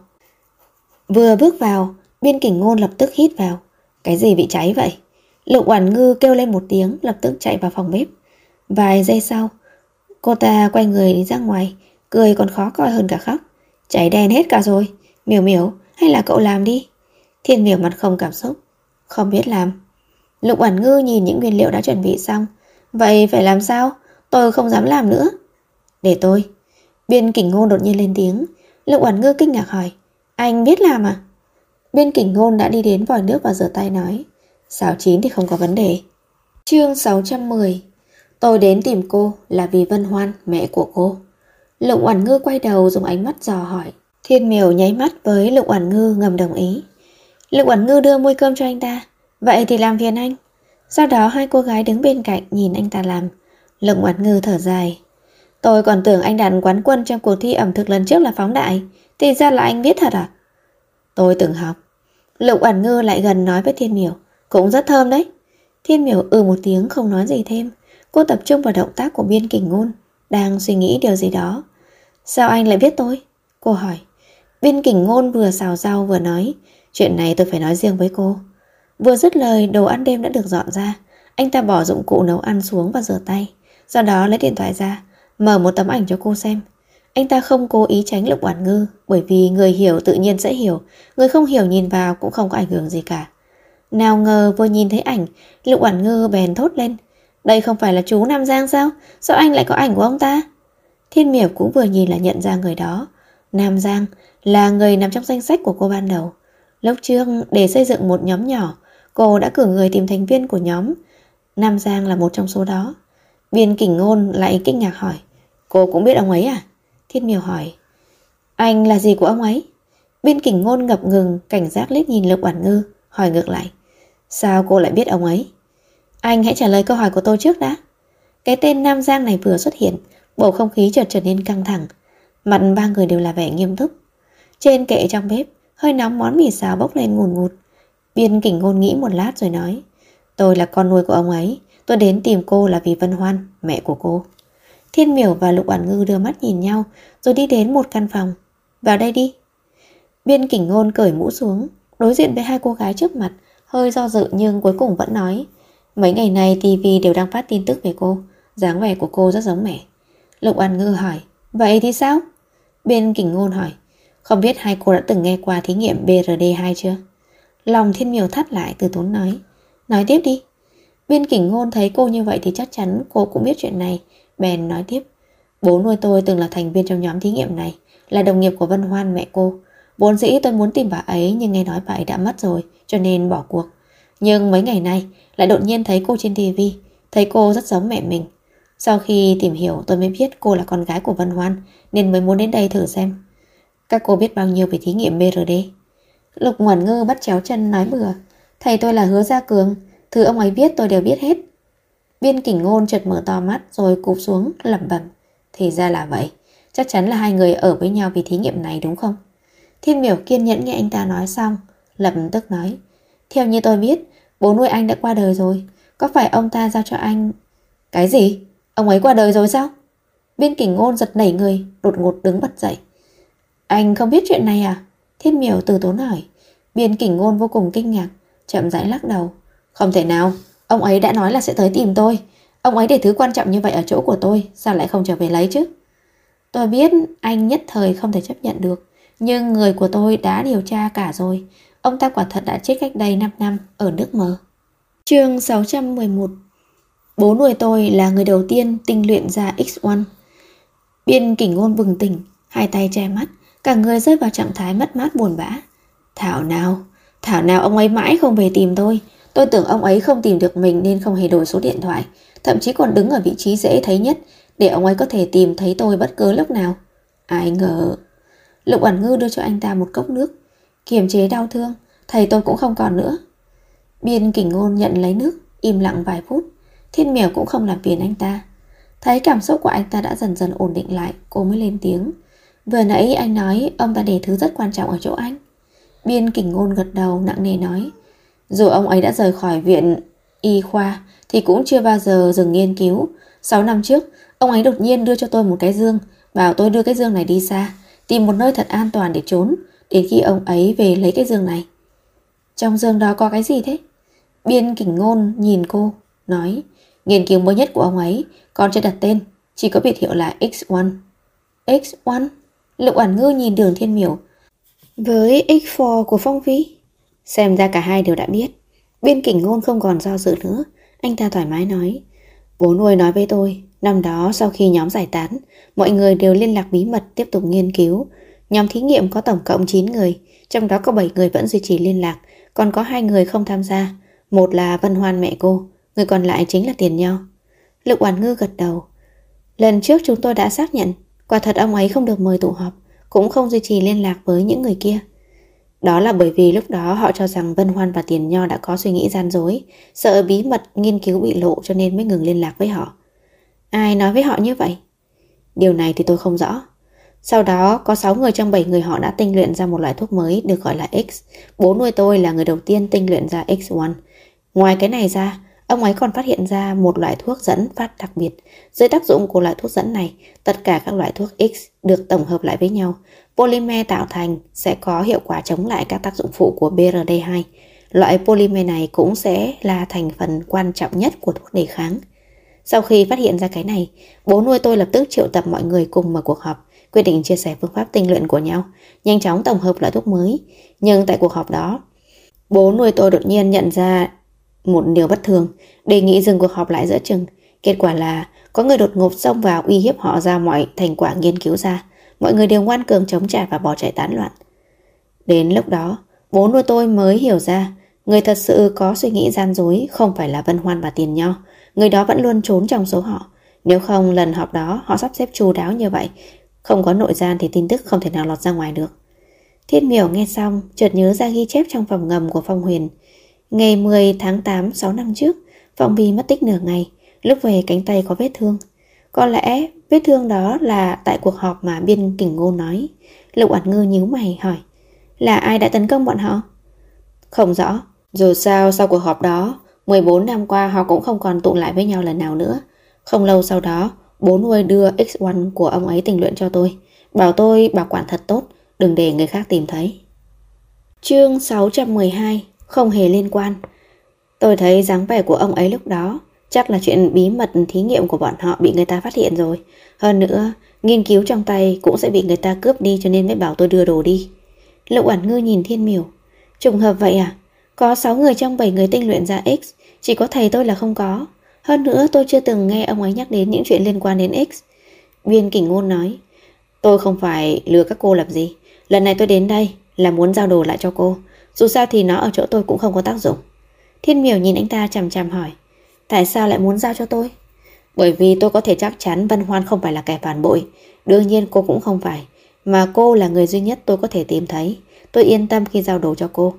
Vừa bước vào, Biên Kình Ngôn lập tức hít vào. Cái gì bị cháy vậy? Lục Oản Ngư kêu lên một tiếng, lập tức chạy vào phòng bếp. Vài giây sau, cô ta quay người đi ra ngoài, cười còn khó coi hơn cả khóc. Cháy đen hết cả rồi. Miểu Miểu, hay là cậu làm đi? Thiên Miểu mặt không cảm xúc. Không biết làm. Lục Oản Ngư nhìn những nguyên liệu đã chuẩn bị xong. Vậy phải làm sao? Tôi không dám làm nữa. Để tôi. Biên Kình Ngôn đột nhiên lên tiếng. Lục Oản Ngư kinh ngạc hỏi: Anh biết làm à? Biên Kình Ngôn đã đi đến vòi nước và rửa tay nói: Xào chín thì không có vấn đề. Chương 610. Tôi đến tìm cô là vì Vân Hoan, mẹ của cô. Lục Oản Ngư quay đầu dùng ánh mắt dò hỏi. Thiên Miểu nháy mắt với Lục Oản Ngư ngầm đồng ý. Lục Oản Ngư đưa muôi cơm cho anh ta. Vậy thì làm phiền anh. Sau đó hai cô gái đứng bên cạnh nhìn anh ta làm. Lục Oản Ngư thở dài. Tôi còn tưởng anh đạt quán quân trong cuộc thi ẩm thực lần trước là phóng đại, thì ra là anh biết thật à? Tôi từng học. Lục Oản Ngư lại gần nói với Thiên Miểu. Cũng rất thơm đấy. Thiên Miểu một tiếng không nói gì thêm. Cô tập trung vào động tác của Biên Kình Ngôn, đang suy nghĩ điều gì đó. Sao anh lại biết tôi? Cô hỏi. Biên Kình Ngôn vừa xào rau vừa nói. Chuyện này tôi phải nói riêng với cô. Vừa dứt lời, đồ ăn đêm đã được dọn ra. Anh ta bỏ dụng cụ nấu ăn xuống và rửa tay. Sau đó lấy điện thoại ra, mở một tấm ảnh cho cô xem. Anh ta không cố ý tránh Lục Oản Ngư, bởi vì người hiểu tự nhiên sẽ hiểu, người không hiểu nhìn vào cũng không có ảnh hưởng gì cả. Nào ngờ vừa nhìn thấy ảnh, Lục Oản Ngư bèn thốt lên. Đây không phải là chú Nam Giang sao? Sao anh lại có ảnh của ông ta? Thiên Miểu cũng vừa nhìn là nhận ra người đó. Nam Giang là người nằm trong danh sách của cô ban đầu. Lúc trước để xây dựng một nhóm nhỏ, cô đã cử người tìm thành viên của nhóm. Nam Giang là một trong số đó. Biên Kình Ngôn lại kinh ngạc hỏi. Cô cũng biết ông ấy à? Thiên Miểu hỏi. Anh là gì của ông ấy? Biên Kình Ngôn ngập ngừng, cảnh giác liếc nhìn Lục Oản Ngư, hỏi ngược lại. Sao cô lại biết ông ấy? Anh hãy trả lời câu hỏi của tôi trước đã. Cái tên Nam Giang này vừa xuất hiện, bầu không khí chợt trở nên căng thẳng. Mặt ba người đều là vẻ nghiêm túc. Trên kệ trong bếp, hơi nóng món mì xào bốc lên ngùn ngụt. Biên Kình Ngôn nghĩ một lát rồi nói. Tôi là con nuôi của ông ấy. Tôi đến tìm cô là vì Vân Hoan, mẹ của cô. Thiên Miểu và Lục Oản Ngư đưa mắt nhìn nhau rồi đi đến một căn phòng. Vào đây đi. Biên Kình Ngôn cởi mũ xuống, đối diện với hai cô gái trước mặt, hơi do dự nhưng cuối cùng vẫn nói: Mấy ngày này TV đều đang phát tin tức về cô, dáng vẻ của cô rất giống mẹ. Lục Oản Ngư hỏi: Vậy thì sao? Biên Kình Ngôn hỏi: Không biết hai cô đã từng nghe qua thí nghiệm BRD2 chưa? Lòng Thiên Miểu thắt lại, từ tốn nói: Nói tiếp đi. Biên Kình Ngôn thấy cô như vậy thì chắc chắn cô cũng biết chuyện này, bèn nói tiếp: Bố nuôi tôi từng là thành viên trong nhóm thí nghiệm này, là đồng nghiệp của Vân Hoan mẹ cô. Vốn dĩ tôi muốn tìm bà ấy nhưng nghe nói bà ấy đã mất rồi, cho nên bỏ cuộc. Nhưng mấy ngày nay lại đột nhiên thấy cô trên TV, thấy cô rất giống mẹ mình. Sau khi tìm hiểu tôi mới biết cô là con gái của Vân Hoan, nên mới muốn đến đây thử xem. Các cô biết bao nhiêu về thí nghiệm BRD? Lục Oản Ngư bắt chéo chân nói bừa: Thầy tôi là Hứa Gia Cường, thứ ông ấy biết tôi đều biết hết. Biên Kình Ngôn chợt mở to mắt rồi cụp xuống lẩm bẩm: Thì ra là vậy, chắc chắn là hai người ở với nhau vì thí nghiệm này đúng không? Thiên Miểu kiên nhẫn nghe anh ta nói xong, lập tức nói: Theo như tôi biết, bố nuôi anh đã qua đời rồi, có phải ông ta giao cho anh... Cái gì? Ông ấy qua đời rồi sao? Biên Kình Ngôn giật nảy người, đột ngột đứng bật dậy. Anh không biết chuyện này à? Thiên Miểu từ tốn hỏi. Biên Kình Ngôn vô cùng kinh ngạc, chậm rãi lắc đầu. Không thể nào, ông ấy đã nói là sẽ tới tìm tôi. Ông ấy để thứ quan trọng như vậy ở chỗ của tôi, sao lại không trở về lấy chứ? Tôi biết anh nhất thời không thể chấp nhận được, nhưng người của tôi đã điều tra cả rồi. Ông ta quả thật đã chết cách đây 5 năm ở nước mờ. Chương 611. Bố nuôi tôi là người đầu tiên tinh luyện ra X1. Biên Kình Ngôn bừng tỉnh, hai tay che mắt, cả người rơi vào trạng thái mất mát buồn bã. Thảo nào ông ấy mãi không về tìm tôi. Tôi tưởng ông ấy không tìm được mình nên không hề đổi số điện thoại, thậm chí còn đứng ở vị trí dễ thấy nhất để ông ấy có thể tìm thấy tôi bất cứ lúc nào. Ai ngờ... Lục Oản Ngư đưa cho anh ta một cốc nước. Kiềm chế đau thương, thầy tôi cũng không còn nữa. Biên Kình Ngôn nhận lấy nước, im lặng vài phút. Thiên Miểu cũng không làm phiền anh ta. Thấy cảm xúc của anh ta đã dần dần ổn định lại, cô mới lên tiếng. Vừa nãy anh nói ông ta để thứ rất quan trọng ở chỗ anh. Biên Kình Ngôn gật đầu nặng nề nói: Dù ông ấy đã rời khỏi viện y khoa thì cũng chưa bao giờ dừng nghiên cứu. 6 năm trước, ông ấy đột nhiên đưa cho tôi một cái dương, bảo tôi đưa cái dương này đi xa, tìm một nơi thật an toàn để trốn, đến khi ông ấy về lấy cái dương này. Trong dương đó có cái gì thế? Biên Kình Ngôn nhìn cô, nói: Nghiên cứu mới nhất của ông ấy, còn chưa đặt tên, chỉ có biệt hiệu là X1. X1? Lục Oản Ngư nhìn Đường Thiên Miểu. Với X4 của Phong Vy? Xem ra cả hai đều đã biết. Biên Kình Ngôn không còn do dự nữa, anh ta thoải mái nói: Bố nuôi nói với tôi, năm đó sau khi nhóm giải tán, mọi người đều liên lạc bí mật tiếp tục nghiên cứu. Nhóm thí nghiệm có tổng cộng 9 người, trong đó có 7 người vẫn duy trì liên lạc, còn có 2 người không tham gia. Một là Vân Hoan mẹ cô, người còn lại chính là Tiền Nho. Lục Oản Ngư gật đầu. Lần trước chúng tôi đã xác nhận, quả thật ông ấy không được mời tụ họp, cũng không duy trì liên lạc với những người kia. Đó là bởi vì lúc đó họ cho rằng Vân Hoan và Tiền Nho đã có suy nghĩ gian dối, sợ bí mật nghiên cứu bị lộ cho nên mới ngừng liên lạc với họ. Ai nói với họ như vậy? Điều này thì tôi không rõ. Sau đó có 6 người trong 7 người họ đã tinh luyện ra một loại thuốc mới được gọi là X. Bố nuôi tôi là người đầu tiên tinh luyện ra X1. Ngoài cái này ra, ông ấy còn phát hiện ra một loại thuốc dẫn phát đặc biệt. Dưới tác dụng của loại thuốc dẫn này, tất cả các loại thuốc X được tổng hợp lại với nhau. Polymer tạo thành sẽ có hiệu quả chống lại các tác dụng phụ của BRD2. Loại polymer này cũng sẽ là thành phần quan trọng nhất của thuốc đề kháng. Sau khi phát hiện ra cái này, bố nuôi tôi lập tức triệu tập mọi người cùng mở cuộc họp, quyết định chia sẻ phương pháp tinh luyện của nhau, nhanh chóng tổng hợp loại thuốc mới. Nhưng tại cuộc họp đó, bố nuôi tôi đột nhiên nhận ra một điều bất thường, đề nghị dừng cuộc họp lại giữa chừng. Kết quả là có người đột ngột xông vào uy hiếp họ ra mọi thành quả nghiên cứu ra. Mọi người đều ngoan cường chống trả và bỏ chạy tán loạn. Đến lúc đó, bố nuôi tôi mới hiểu ra người thật sự có suy nghĩ gian dối không phải là Vân Hoan và Tiền Nho. Người đó vẫn luôn trốn trong số họ. Nếu không lần họp đó họ sắp xếp chu đáo như vậy, không có nội gian thì tin tức không thể nào lọt ra ngoài được. Thiên Miểu nghe xong chợt nhớ ra ghi chép trong phòng ngầm của Phong Huyền. Ngày 10 tháng 8 6 năm trước, Phong Vy mất tích nửa ngày, lúc về cánh tay có vết thương. Có lẽ vết thương đó là tại cuộc họp mà Biên Kình Ngôn nói. Lục Oản Ngư nhíu mày hỏi: Là ai đã tấn công bọn họ? Không rõ. Dù sao sau cuộc họp đó, 14 năm qua họ cũng không còn tụ lại với nhau lần nào nữa. Không lâu sau đó, bố nuôi đưa X1 của ông ấy tình nguyện cho tôi, bảo tôi bảo quản thật tốt, đừng để người khác tìm thấy. Chương 612. Không hề liên quan. Tôi thấy dáng vẻ của ông ấy lúc đó chắc là chuyện bí mật thí nghiệm của bọn họ bị người ta phát hiện rồi. Hơn nữa, nghiên cứu trong tay cũng sẽ bị người ta cướp đi, cho nên mới bảo tôi đưa đồ đi. Lục Uẩn Ngư nhìn Thiên Miểu. Trùng hợp vậy à? Có 6 người trong 7 người tinh luyện ra X, chỉ có thầy tôi là không có. Hơn nữa tôi chưa từng nghe ông ấy nhắc đến những chuyện liên quan đến X. Viên Kình Ngôn nói, tôi không phải lừa các cô làm gì. Lần này tôi đến đây là muốn giao đồ lại cho cô. Dù sao thì nó ở chỗ tôi cũng không có tác dụng. Thiên Miểu nhìn anh ta chằm chằm hỏi, tại sao lại muốn giao cho tôi? Bởi vì tôi có thể chắc chắn Vân Hoan không phải là kẻ phản bội. Đương nhiên cô cũng không phải, mà cô là người duy nhất tôi có thể tìm thấy. Tôi yên tâm khi giao đồ cho cô.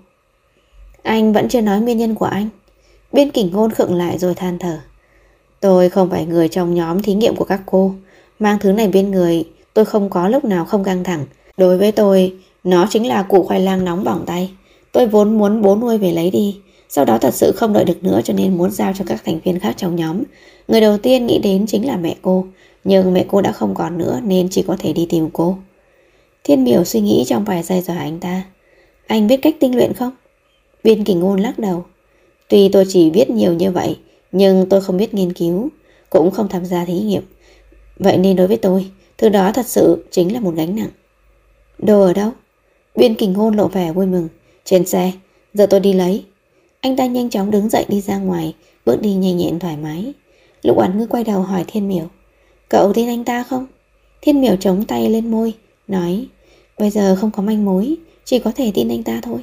Anh vẫn chưa nói nguyên nhân của anh. Biên Kình Ngôn khựng lại rồi than thở. Tôi không phải người trong nhóm thí nghiệm của các cô. Mang thứ này bên người tôi không có lúc nào không căng thẳng. Đối với tôi, nó chính là củ khoai lang nóng bỏng tay. Tôi vốn muốn bố nuôi về lấy đi, sau đó thật sự không đợi được nữa cho nên muốn giao cho các thành viên khác trong nhóm. Người đầu tiên nghĩ đến chính là mẹ cô, nhưng mẹ cô đã không còn nữa nên chỉ có thể đi tìm cô. Thiên Miểu suy nghĩ trong vài giây rồi hỏi anh ta, anh biết cách tinh luyện không? Biên Kình Ngôn lắc đầu. Tuy tôi chỉ biết nhiều như vậy, nhưng tôi không biết nghiên cứu, cũng không tham gia thí nghiệm. Vậy nên đối với tôi, thứ đó thật sự chính là một gánh nặng. Đồ ở đâu? Biên Kình Ngôn lộ vẻ vui mừng. Trên xe, giờ tôi đi lấy. Anh ta nhanh chóng đứng dậy đi ra ngoài, bước đi nhanh nhẹn thoải mái. Lục Uẩn Ngư quay đầu hỏi Thiên Miểu, cậu tin anh ta không? Thiên Miểu chống tay lên môi, nói, bây giờ không có manh mối, chỉ có thể tin anh ta thôi.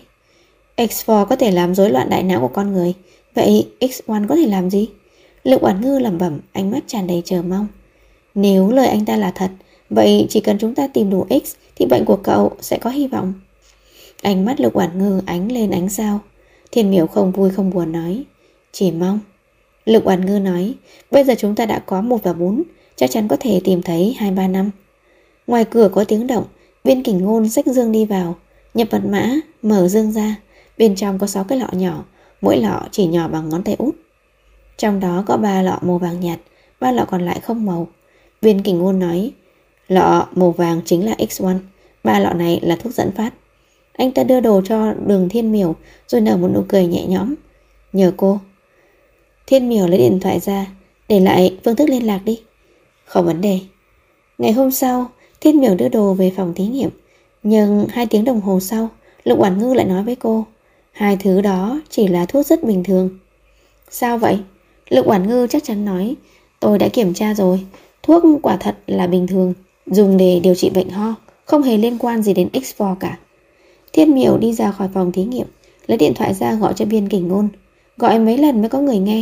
X4 có thể làm rối loạn đại não của con người, vậy X1 có thể làm gì? Lục Uẩn Ngư lẩm bẩm, ánh mắt tràn đầy chờ mong. Nếu lời anh ta là thật, vậy chỉ cần chúng ta tìm đủ X thì bệnh của cậu sẽ có hy vọng. Ánh mắt Lục Uẩn Ngư ánh lên ánh sao. Thiên Miểu không vui không buồn nói, chỉ mong. Lục Uẩn Ngư nói, bây giờ chúng ta đã có 1 và 4, chắc chắn có thể tìm thấy 2-3 năm. Ngoài cửa có tiếng động, Biên Kình Ngôn xách dương đi vào, nhập mật mã, mở dương ra. Bên trong có 6 cái lọ nhỏ, mỗi lọ chỉ nhỏ bằng ngón tay út. Trong đó có 3 lọ màu vàng nhạt, 3 lọ còn lại không màu. Biên Kình Ngôn nói, lọ màu vàng chính là X1, 3 lọ này là thuốc dẫn phát. Anh ta đưa đồ cho Đường Thiên Miểu rồi nở một nụ cười nhẹ nhõm. Nhờ cô. Thiên Miểu lấy điện thoại ra, để lại phương thức liên lạc đi. Không vấn đề. Ngày hôm sau, Thiên Miểu đưa đồ về phòng thí nghiệm. Nhưng 2 tiếng đồng hồ sau, Lục Uẩn Ngư lại nói với cô, 2 thứ đó chỉ là thuốc rất bình thường. Sao vậy? Lục Uẩn Ngư chắc chắn nói, tôi đã kiểm tra rồi, thuốc quả thật là bình thường, dùng để điều trị bệnh ho, không hề liên quan gì đến X4 cả. Thiên Miểu đi ra khỏi phòng thí nghiệm, lấy điện thoại ra gọi cho Biên Kình Ngôn. Gọi mấy lần mới có người nghe.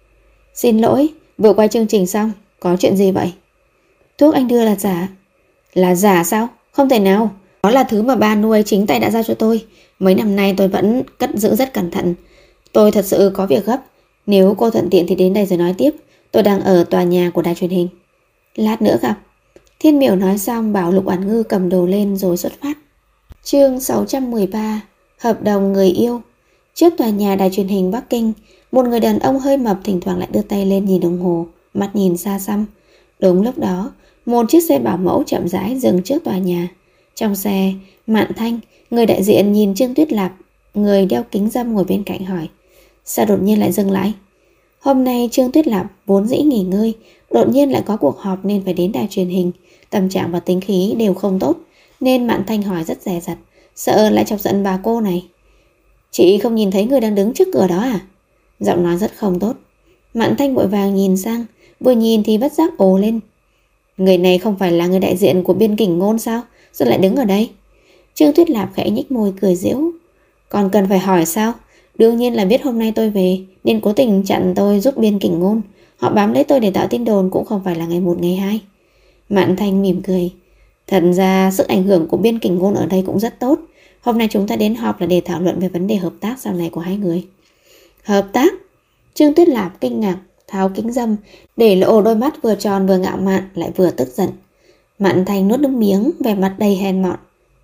Xin lỗi, vừa quay chương trình xong, có chuyện gì vậy? Thuốc anh đưa là giả. Là giả sao? Không thể nào. Đó là thứ mà ba nuôi chính tay đã giao cho tôi. Mấy năm nay tôi vẫn cất giữ rất cẩn thận. Tôi thật sự có việc gấp. Nếu cô thuận tiện thì đến đây rồi nói tiếp. Tôi đang ở tòa nhà của đài truyền hình. Lát nữa gặp. Thiên Miểu nói xong bảo Lục Uẩn Ngư cầm đồ lên rồi xuất phát. Chương 613. Hợp đồng người yêu. Trước tòa nhà đài truyền hình Bắc Kinh, một người đàn ông hơi mập thỉnh thoảng lại đưa tay lên nhìn đồng hồ, mắt nhìn xa xăm. Đúng lúc đó, một chiếc xe bảo mẫu chậm rãi dừng trước tòa nhà. Trong xe, Mạn Thanh, người đại diện nhìn Trương Tuyết Lạp, người đeo kính râm ngồi bên cạnh hỏi, sao đột nhiên lại dừng lại? Hôm nay Trương Tuyết Lạp vốn dĩ nghỉ ngơi, đột nhiên lại có cuộc họp nên phải đến đài truyền hình. Tâm trạng và tính khí đều không tốt, nên Mạn Thanh hỏi rất dè dặt, sợ lại chọc giận bà cô này. Chị không nhìn thấy người đang đứng trước cửa đó à? Giọng nói rất không tốt. Mạn Thanh vội vàng nhìn sang, vừa nhìn thì bất giác ồ lên. Người này không phải là người đại diện của Biên Kình Ngôn sao? Sao lại đứng ở đây? Trương Tuyết Lạp khẽ nhếch môi cười giễu. Còn cần phải hỏi sao? Đương nhiên là biết hôm nay tôi về nên cố tình chặn tôi giúp Biên Kình Ngôn. Họ bám lấy tôi để tạo tin đồn cũng không phải là ngày 1 ngày 2. Mạn Thanh mỉm cười. Thật ra sức ảnh hưởng của Biên Kình Ngôn ở đây cũng rất tốt. Hôm nay chúng ta đến họp là để thảo luận về vấn đề hợp tác sau này của hai người. Hợp tác? Trương Tuyết Lạp kinh ngạc, tháo kính râm, để lộ đôi mắt vừa tròn vừa ngạo mạn lại vừa tức giận. Mạn Thanh nuốt nước miếng, vẻ mặt đầy hèn mọn.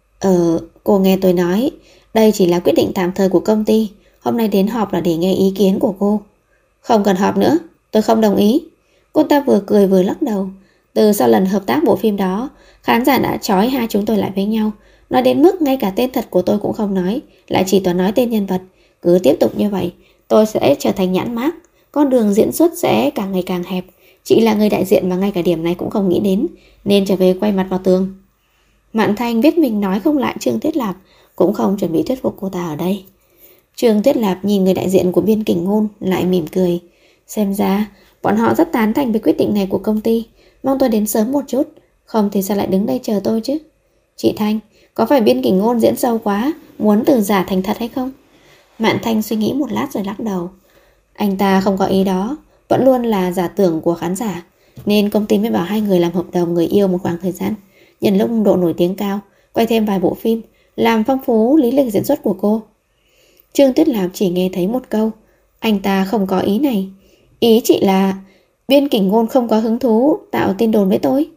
Cô nghe tôi nói, đây chỉ là quyết định tạm thời của công ty. Hôm nay đến họp là để nghe ý kiến của cô. Không cần họp nữa, tôi không đồng ý. Cô ta vừa cười vừa lắc đầu. Từ sau lần hợp tác bộ phim đó, khán giả đã trói hai chúng tôi lại với nhau. Nói đến mức ngay cả tên thật của tôi cũng không nói, lại chỉ toàn nói tên nhân vật. Cứ tiếp tục như vậy, tôi sẽ trở thành nhãn mác. Con đường diễn xuất sẽ càng ngày càng hẹp. Chị là người đại diện mà ngay cả điểm này cũng không nghĩ đến, nên trở về quay mặt vào tường. Mạn Thanh biết mình nói không lại Trương Tuyết Lạp, cũng không chuẩn bị thuyết phục cô ta ở đây. Trương Tuyết Lạp nhìn người đại diện của Biên Kình Ngôn lại mỉm cười. Xem ra bọn họ rất tán thành với quyết định này của công ty, mong tôi đến sớm một chút, không thì sao lại đứng đây chờ tôi chứ. Chị Thanh, có phải Biên Kình Ngôn diễn sâu quá, muốn từ giả thành thật hay không? Mạn Thanh suy nghĩ một lát rồi lắc đầu. Anh ta không có ý đó, vẫn luôn là giả tưởng của khán giả, nên công ty mới bảo hai người làm hợp đồng người yêu một khoảng thời gian, nhân lúc độ nổi tiếng cao, quay thêm vài bộ phim, làm phong phú lý lịch diễn xuất của cô. Trương Tuyết Lạp chỉ nghe thấy một câu, anh ta không có ý này. Ý chị là Biên Kình Ngôn không có hứng thú tạo tin đồn với tôi.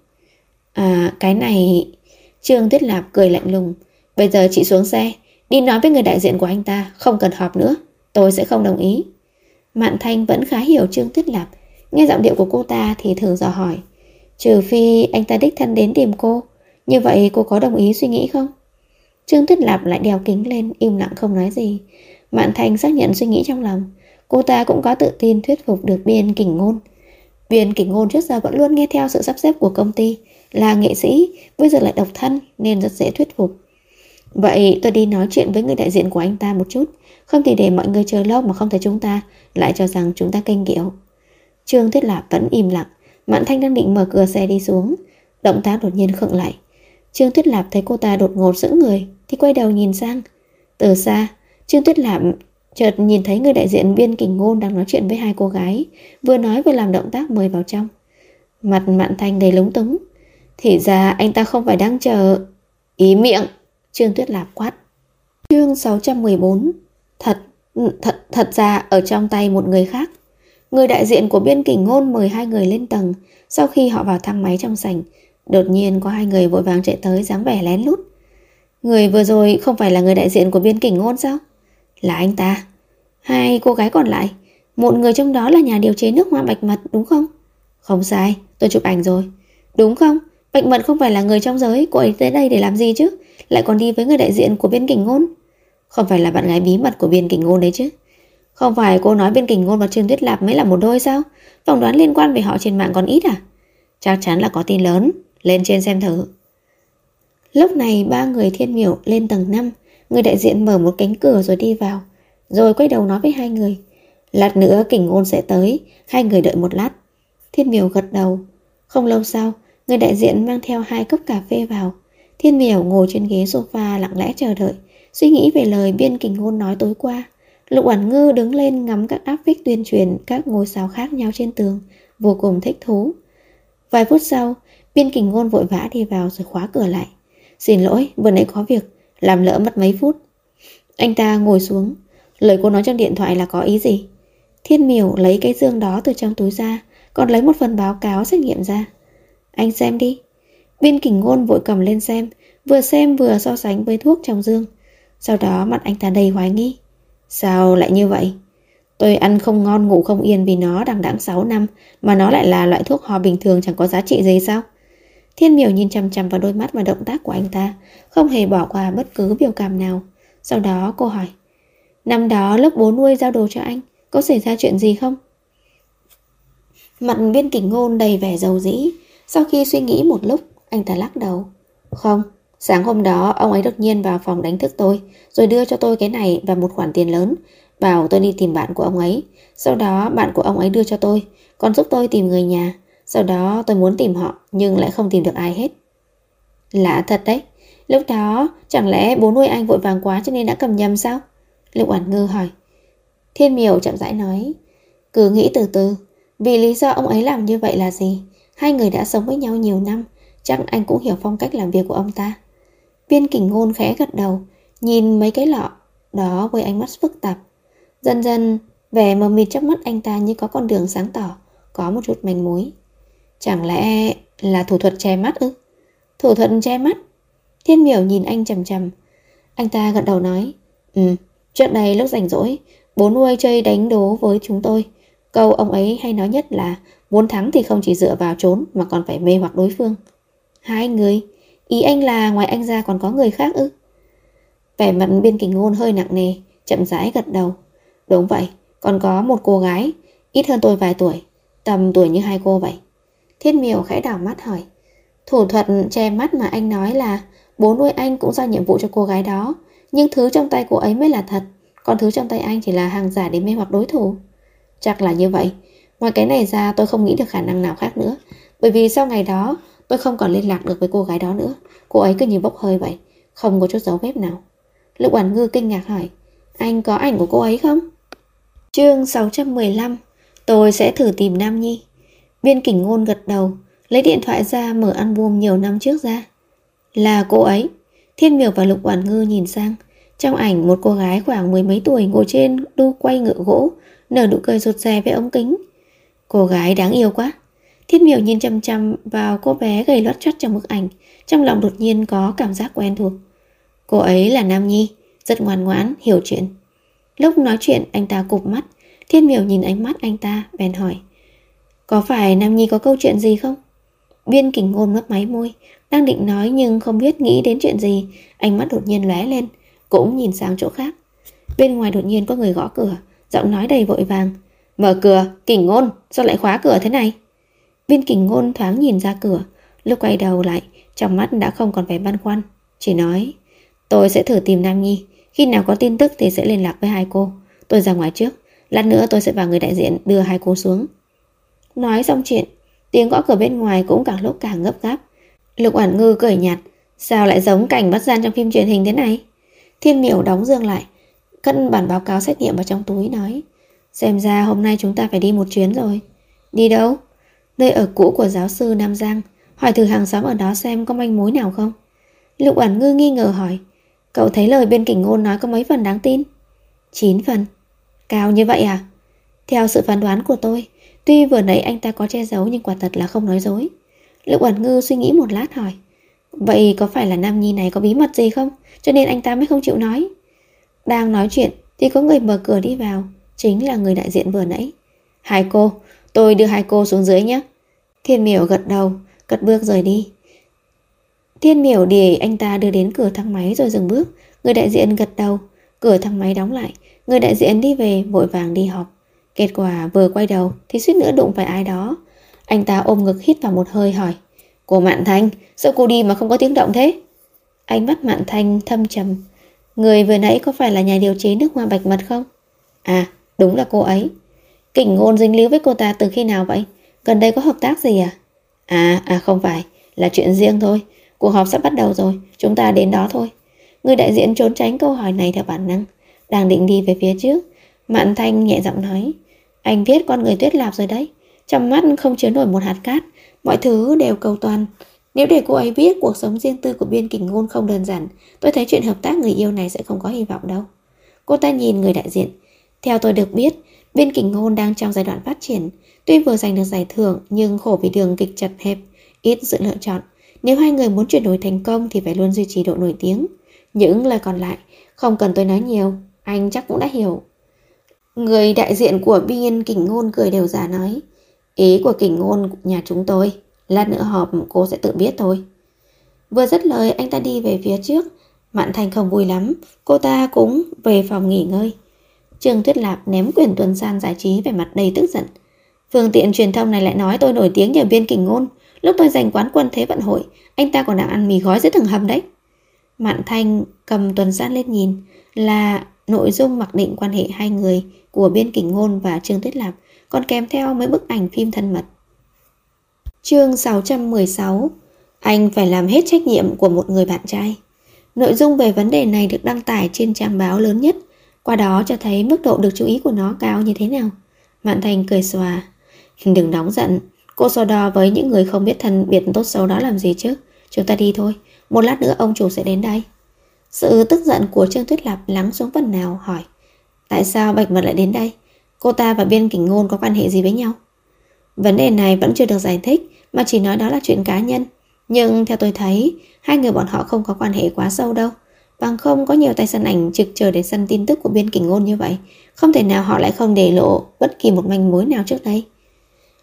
À, cái này... Trương Tuyết Lạp cười lạnh lùng. Bây giờ chị xuống xe, đi nói với người đại diện của anh ta, không cần họp nữa, tôi sẽ không đồng ý. Mạn Thanh vẫn khá hiểu Trương Tuyết Lạp, nghe giọng điệu của cô ta thì thường dò hỏi. Trừ phi anh ta đích thân đến tìm cô, như vậy cô có đồng ý suy nghĩ không? Trương Tuyết Lạp lại đeo kính lên, im lặng không nói gì. Mạn Thanh xác nhận suy nghĩ trong lòng. Cô ta cũng có tự tin thuyết phục được Biên Kình Ngôn. Biên Kình Ngôn trước giờ vẫn luôn nghe theo sự sắp xếp của công ty, là nghệ sĩ, bây giờ lại độc thân nên rất dễ thuyết phục. Vậy tôi đi nói chuyện với người đại diện của anh ta một chút, không thì để mọi người chờ lâu mà không thấy chúng ta, lại cho rằng chúng ta kênh kiệu. Trương Tuyết Lạp vẫn im lặng. Mạn Thanh đang định mở cửa xe đi xuống, động tác đột nhiên khựng lại. Trương Tuyết Lạp thấy cô ta đột ngột sững người thì quay đầu nhìn sang. Từ xa, Trương Tuyết Lạp chợt nhìn thấy người đại diện Biên Kình Ngôn đang nói chuyện với hai cô gái, vừa nói vừa làm động tác mời vào trong. Mặt Mạn Thanh đầy lúng túng. Thì ra anh ta không phải đang chờ. Ý miệng! Trương Tuyết Lạp quát. Chương 614. Thật ra ở trong tay một người khác. Người đại diện của Biên Kình Ngôn mời hai người lên tầng. Sau khi họ vào thang máy trong sảnh, đột nhiên có hai người vội vàng chạy tới, dáng vẻ lén lút. Người vừa rồi không phải là người đại diện của Biên Kình Ngôn sao? Là anh ta. Hai cô gái còn lại, một người trong đó là nhà điều chế nước hoa Bạch Mật đúng không? Không sai, tôi chụp ảnh rồi. Đúng không? Bạch Mật không phải là người trong giới, cô ấy tới đây để làm gì chứ? Lại còn đi với người đại diện của Biên Kình Ngôn. Không phải là bạn gái bí mật của Biên Kình Ngôn đấy chứ? Không phải cô nói Biên Kình Ngôn và Trương Tuyết Lạp mới là một đôi sao? Phỏng đoán liên quan về họ trên mạng còn ít à? Chắc chắn là có tin lớn, lên trên xem thử. Lúc này ba người Thiên Miểu lên tầng 5. Người đại diện mở một cánh cửa rồi đi vào, rồi quay đầu nói với hai người. Lát nữa Kình Ngôn sẽ tới, hai người đợi một lát. Thiên Miểu gật đầu. Không lâu sau, người đại diện mang theo 2 cốc cà phê vào. Thiên Miểu ngồi trên ghế sofa lặng lẽ chờ đợi, suy nghĩ về lời Biên Kình Ngôn nói tối qua. Lục Oản Ngư đứng lên ngắm các áp phích tuyên truyền các ngôi sao khác nhau trên tường, vô cùng thích thú. Vài phút sau, Biên Kình Ngôn vội vã đi vào rồi khóa cửa lại. Xin lỗi, vừa nãy có việc, làm lỡ mất mấy phút. Anh ta ngồi xuống. Lời cô nói trong điện thoại là có ý gì? Thiên Miểu lấy cái dương đó từ trong túi ra, còn lấy một phần báo cáo xét nghiệm ra. Anh xem đi. Biên Kình Ngôn vội cầm lên xem vừa so sánh với thuốc trong dương. Sau đó mặt anh ta đầy hoài nghi. Sao lại như vậy? Tôi ăn không ngon ngủ không yên vì nó đằng đẵng 6 năm, mà nó lại là loại thuốc ho bình thường chẳng có giá trị gì sao? Thiên Miểu nhìn chằm chằm vào đôi mắt và động tác của anh ta, không hề bỏ qua bất cứ biểu cảm nào. Sau đó cô hỏi. Năm đó lúc bố nuôi giao đồ cho anh, có xảy ra chuyện gì không? Mặt Biên Kình Ngôn đầy vẻ dầu dĩ. Sau khi suy nghĩ một lúc, anh ta lắc đầu. Không, sáng hôm đó ông ấy đột nhiên vào phòng đánh thức tôi, rồi đưa cho tôi cái này và một khoản tiền lớn, bảo tôi đi tìm bạn của ông ấy. Sau đó bạn của ông ấy đưa cho tôi, còn giúp tôi tìm người nhà. Sau đó tôi muốn tìm họ, nhưng lại không tìm được ai hết. Lạ thật đấy. Lúc đó chẳng lẽ bố nuôi anh vội vàng quá cho nên đã cầm nhầm sao? Lục Oản Ngư hỏi. Thiên Miểu chậm rãi nói. Cứ nghĩ từ từ. Vì lý do ông ấy làm như vậy là gì? Hai người đã sống với nhau nhiều năm, chắc anh cũng hiểu phong cách làm việc của ông ta. Biên Kình Ngôn khẽ gật đầu, nhìn mấy cái lọ đó với ánh mắt phức tạp. Dần dần, vẻ mờ mịt trong mắt anh ta như có con đường sáng tỏ, có một chút manh mối. Chẳng lẽ là thủ thuật che mắt ư? Thủ thuật che mắt? Thiên Miểu nhìn anh chằm chằm. Anh ta gật đầu nói. Trước đây lúc rảnh rỗi, bố nuôi chơi đánh đố với chúng tôi. Câu ông ấy hay nói nhất là Muốn thắng thì không chỉ dựa vào trốn mà còn phải mê hoặc đối phương. Hai người? Ý anh là ngoài anh ra còn có người khác ư? Vẻ mặt Biên Kình Ngôn hơi nặng nề, chậm rãi gật đầu. Đúng vậy, còn có một cô gái, ít hơn tôi vài tuổi, tầm tuổi như hai cô vậy. Thiên Miểu khẽ đảo mắt hỏi. Thủ thuật che mắt mà anh nói là bố nuôi anh cũng giao nhiệm vụ cho cô gái đó, nhưng thứ trong tay cô ấy mới là thật, còn thứ trong tay anh chỉ là hàng giả để mê hoặc đối thủ. Chắc là như vậy. Ngoài cái này ra tôi không nghĩ được khả năng nào khác nữa, bởi vì sau ngày đó tôi không còn liên lạc được với cô gái đó nữa. Cô ấy cứ như bốc hơi vậy, không có chút dấu vết nào. Lục Oản Ngư kinh ngạc hỏi. Anh có ảnh của cô ấy không? Chương 615. Tôi sẽ thử tìm Nam Nhi. Biên Kình Ngôn gật đầu, lấy điện thoại ra mở album nhiều năm trước ra. Là cô ấy. Thiên Miểu và Lục Oản Ngư nhìn sang. Trong ảnh một cô gái khoảng mười mấy tuổi ngồi trên đu quay ngựa gỗ, nở nụ cười rụt rè với ống kính. Cô gái đáng yêu quá. Thiên Miểu nhìn chăm chăm vào cô bé gầy lót chót trong bức ảnh, trong lòng đột nhiên có cảm giác quen thuộc. Cô ấy là Nam Nhi, rất ngoan ngoãn, hiểu chuyện. Lúc nói chuyện anh ta cụp mắt. Thiên Miểu nhìn ánh mắt anh ta bèn hỏi. Có phải Nam Nhi có câu chuyện gì không? Biên Kình Ngôn mấp máy môi, đang định nói nhưng không biết nghĩ đến chuyện gì, ánh mắt đột nhiên lóe lên, cũng nhìn sang chỗ khác. Bên ngoài đột nhiên có người gõ cửa, giọng nói đầy vội vàng. Mở cửa, Kình Ngôn, sao lại khóa cửa thế này? Biên Kình Ngôn thoáng nhìn ra cửa, lúc quay đầu lại, trong mắt đã không còn vẻ băn khoăn, chỉ nói. Tôi sẽ thử tìm Nam Nhi, khi nào có tin tức thì sẽ liên lạc với hai cô. Tôi ra ngoài trước, lát nữa tôi sẽ vào người đại diện đưa hai cô xuống. Nói xong chuyện, tiếng gõ cửa bên ngoài cũng càng lúc càng gấp gáp. Lục Oản Ngư cười nhạt. Sao lại giống cảnh bắt gian trong phim truyền hình thế này? Thiên Miểu đóng giường lại, cất bản báo cáo xét nghiệm vào trong túi nói. Xem ra hôm nay chúng ta phải đi một chuyến rồi. Đi đâu? Nơi ở cũ của giáo sư Nam Giang. Hỏi thử hàng xóm ở đó xem có manh mối nào không. Lục Oản Ngư nghi ngờ hỏi. Cậu thấy lời Biên Kình Ngôn nói có mấy phần đáng tin? 9 phần. Cao như vậy à? Theo sự phán đoán của tôi, tuy vừa nãy anh ta có che giấu nhưng quả thật là không nói dối. Lục Oản Ngư suy nghĩ một lát hỏi. Vậy có phải là Nam Nhi này có bí mật gì không, cho nên anh ta mới không chịu nói? Đang nói chuyện thì có người mở cửa đi vào, chính là người đại diện vừa nãy. Hai cô, tôi đưa hai cô xuống dưới nhé. Thiên Miểu gật đầu, cất bước rời đi. Thiên Miểu để anh ta đưa đến cửa thang máy rồi dừng bước. Người đại diện gật đầu, cửa thang máy đóng lại. Người đại diện đi về vội vàng đi họp. Kết quả vừa quay đầu thì suýt nữa đụng phải ai đó. Anh ta ôm ngực hít vào một hơi hỏi. Cô Mạn Thanh, sao cô đi mà không có tiếng động thế? Ánh mắt Mạn Thanh thâm trầm. Người vừa nãy có phải là nhà điều chế nước hoa bạch mật không? À, đúng là cô ấy. Kình Ngôn dính líu với cô ta từ khi nào vậy? Gần đây có hợp tác gì à? Không phải, là chuyện riêng thôi. Cuộc họp sắp bắt đầu rồi, chúng ta đến đó thôi. Người đại diện trốn tránh câu hỏi này theo bản năng, đang định đi về phía trước. Mạn Thanh nhẹ giọng nói. Anh biết con người Tuyết Lạp rồi đấy. Trong mắt không chứa nổi một hạt cát, mọi thứ đều cầu toàn. Nếu để cô ấy biết cuộc sống riêng tư của Biên Kình Ngôn không đơn giản, tôi thấy chuyện hợp tác người yêu này sẽ không có hy vọng đâu. Cô ta nhìn người đại diện. Theo tôi được biết, Biên Kình Ngôn đang trong giai đoạn phát triển. Tuy vừa giành được giải thưởng nhưng khổ vì đường kịch chật hẹp, ít sự lựa chọn. Nếu hai người muốn chuyển đổi thành công thì phải luôn duy trì độ nổi tiếng. Những lời còn lại không cần tôi nói nhiều, anh chắc cũng đã hiểu. Người đại diện của Biên Kình Ngôn cười đều giả nói. Ý của Kình Ngôn nhà chúng tôi, lát nữa họp cô sẽ tự biết thôi. Vừa dứt lời anh ta đi về phía trước. Mạn Thanh không vui lắm, cô ta cũng về phòng nghỉ ngơi. Trương Tuyết Lạp ném quyển tuần san giải trí về mặt đầy tức giận. Phương tiện truyền thông này lại nói tôi nổi tiếng nhờ Biên Kình Ngôn. Lúc tôi giành quán quân Thế vận hội, anh ta còn đang ăn mì gói dưới tầng hầm đấy. Mạn Thanh cầm tuần san lên nhìn, là nội dung mặc định quan hệ hai người của Biên Kình Ngôn và Trương Tuyết Lạp, còn kèm theo mấy bức ảnh phim thân mật. Chương 616. Anh phải làm hết trách nhiệm của một người bạn trai. Nội dung về vấn đề này được đăng tải trên trang báo lớn nhất, qua đó cho thấy mức độ được chú ý của nó cao như thế nào. Mạn Thanh cười xòa. Đừng nóng giận, cô so đo với những người không biết thân biệt tốt xấu đó làm gì chứ. Chúng ta đi thôi, một lát nữa ông chủ sẽ đến đây. Sự tức giận của Trương Tuyết Lạp lắng xuống phần nào, hỏi. Tại sao Bạch Mật lại đến đây? Cô ta và Biên Kình Ngôn có quan hệ gì với nhau? Vấn đề này vẫn chưa được giải thích, mà chỉ nói đó là chuyện cá nhân. Nhưng theo tôi thấy, hai người bọn họ không có quan hệ quá sâu đâu. Bằng không có nhiều tay săn ảnh trực chờ để săn tin tức của Biên Kình Ngôn như vậy, không thể nào họ lại không để lộ bất kỳ một manh mối nào trước đây.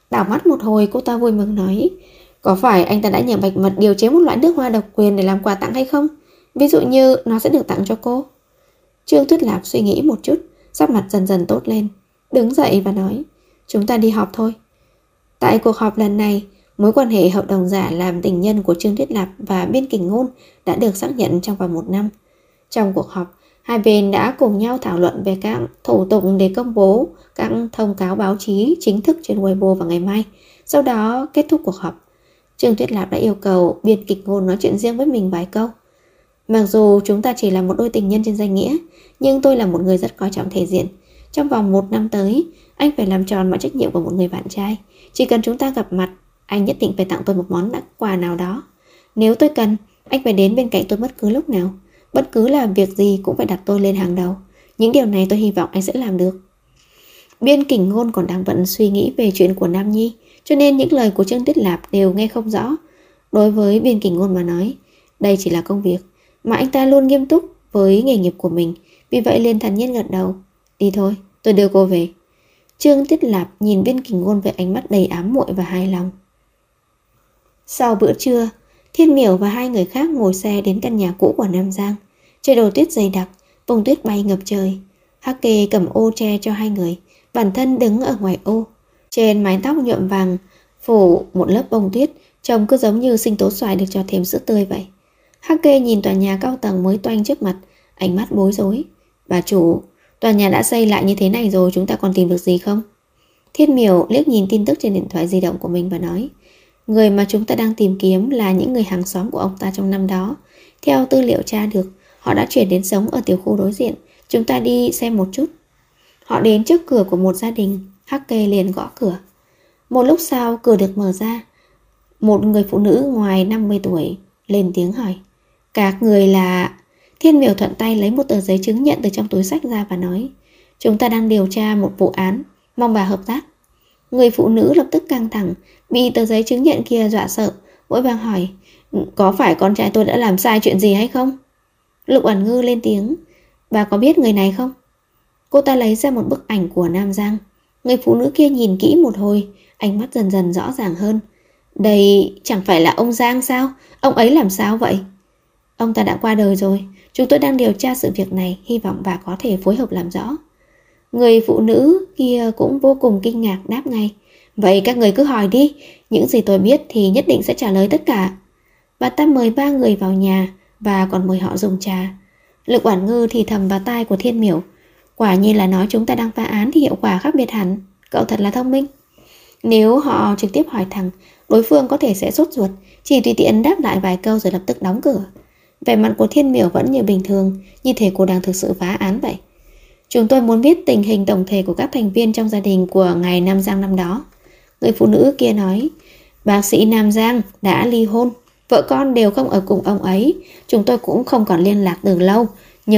Đảo mắt một hồi, cô ta vui mừng nói, có phải anh ta đã nhờ Bạch Mật điều chế một loại nước hoa độc quyền để làm quà tặng hay không? Ví dụ như nó sẽ được tặng cho cô. Trương Tuyết Lạp suy nghĩ một chút, sắc mặt dần dần tốt lên, đứng dậy và nói, chúng ta đi họp thôi. Tại cuộc họp lần này, mối quan hệ hợp đồng giả làm tình nhân của Trương Tuyết Lạp và Biên Kình Ngôn đã được xác nhận trong vòng 1 năm. Trong cuộc họp, hai bên đã cùng nhau thảo luận về các thủ tục để công bố các thông cáo báo chí chính thức trên Weibo vào ngày mai. Sau đó kết thúc cuộc họp, Trương Tuyết Lạp đã yêu cầu Biên Kình Ngôn nói chuyện riêng với mình vài câu. Mặc dù chúng ta chỉ là một đôi tình nhân trên danh nghĩa, nhưng tôi là một người rất coi trọng thể diện. Trong vòng 1 năm tới, anh phải làm tròn mọi trách nhiệm của một người bạn trai. Chỉ cần chúng ta gặp mặt, anh nhất định phải tặng tôi một món quà nào đó. Nếu tôi cần, anh phải đến bên cạnh tôi bất cứ lúc nào. Bất cứ làm việc gì cũng phải đặt tôi lên hàng đầu. Những điều này tôi hy vọng anh sẽ làm được. Biên Kình Ngôn còn đang bận suy nghĩ về chuyện của Nam Nhi, cho nên những lời của Trương Tuyết Lạp đều nghe không rõ. Đối với Biên Kình Ngôn mà nói, đây chỉ là công việc, mà anh ta luôn nghiêm túc với nghề nghiệp của mình. Vì vậy liền thản nhiên gật đầu. Đi thôi, tôi đưa cô về. Trương Tuyết Lạp nhìn Biên Kình Ngôn với ánh mắt đầy ám muội và hài lòng. Sau bữa trưa, Thiên Miểu và hai người khác ngồi xe đến căn nhà cũ của Nam Giang. Trời đổ tuyết dày đặc, bông tuyết bay ngập trời. Hắc Kê cầm ô che cho hai người, bản thân đứng ở ngoài ô. Trên mái tóc nhuộm vàng phủ một lớp bông tuyết, trông cứ giống như sinh tố xoài được cho thêm sữa tươi vậy. Hắc Kê nhìn tòa nhà cao tầng mới toanh trước mặt, ánh mắt bối rối. Bà chủ, tòa nhà đã xây lại như thế này rồi, chúng ta còn tìm được gì không? Thiên Miểu liếc nhìn tin tức trên điện thoại di động của mình và nói, người mà chúng ta đang tìm kiếm là những người hàng xóm của ông ta trong năm đó. Theo tư liệu tra được, họ đã chuyển đến sống ở tiểu khu đối diện. Chúng ta đi xem một chút. Họ đến trước cửa của một gia đình. Hắc Kê liền gõ cửa. Một lúc sau cửa được mở ra. Một người phụ nữ ngoài 50 tuổi lên tiếng hỏi, các người là... Thiên Miểu thuận tay lấy một tờ giấy chứng nhận từ trong túi xách ra và nói, chúng ta đang điều tra một vụ án, mong bà hợp tác. Người phụ nữ lập tức căng thẳng, bị tờ giấy chứng nhận kia dọa sợ, vội vàng hỏi, có phải con trai tôi đã làm sai chuyện gì hay không? Lục Ẩn Ngư lên tiếng, bà có biết người này không? Cô ta lấy ra một bức ảnh của Nam Giang. Người phụ nữ kia nhìn kỹ một hồi, ánh mắt dần dần rõ ràng hơn. Đây chẳng phải là ông Giang sao? Ông ấy làm sao vậy? Ông ta đã qua đời rồi. Chúng tôi đang điều tra sự việc này, hy vọng bà có thể phối hợp làm rõ. Người phụ nữ kia cũng vô cùng kinh ngạc đáp ngay, vậy các người cứ hỏi đi, những gì tôi biết thì nhất định sẽ trả lời tất cả. Bà ta mời 3 người vào nhà và còn mời họ dùng trà. Lục Oản Ngư thì thầm vào tai của Thiên Miểu, quả nhiên là nói chúng ta đang phá án thì hiệu quả khác biệt hẳn, cậu thật là thông minh. Nếu họ trực tiếp hỏi thẳng, đối phương có thể sẽ sốt ruột, chỉ tùy tiện đáp lại vài câu rồi lập tức đóng cửa. Vẻ mặt của Thiên Miểu vẫn như bình thường, như thể cô đang thực sự phá án vậy. Chúng tôi muốn biết tình hình tổng thể của các thành viên trong gia đình của ngài Nam Giang năm đó. Người phụ nữ kia nói, bác sĩ Nam Giang đã ly hôn, vợ con đều không ở cùng ông ấy. Chúng tôi cũng không còn liên lạc từ lâu.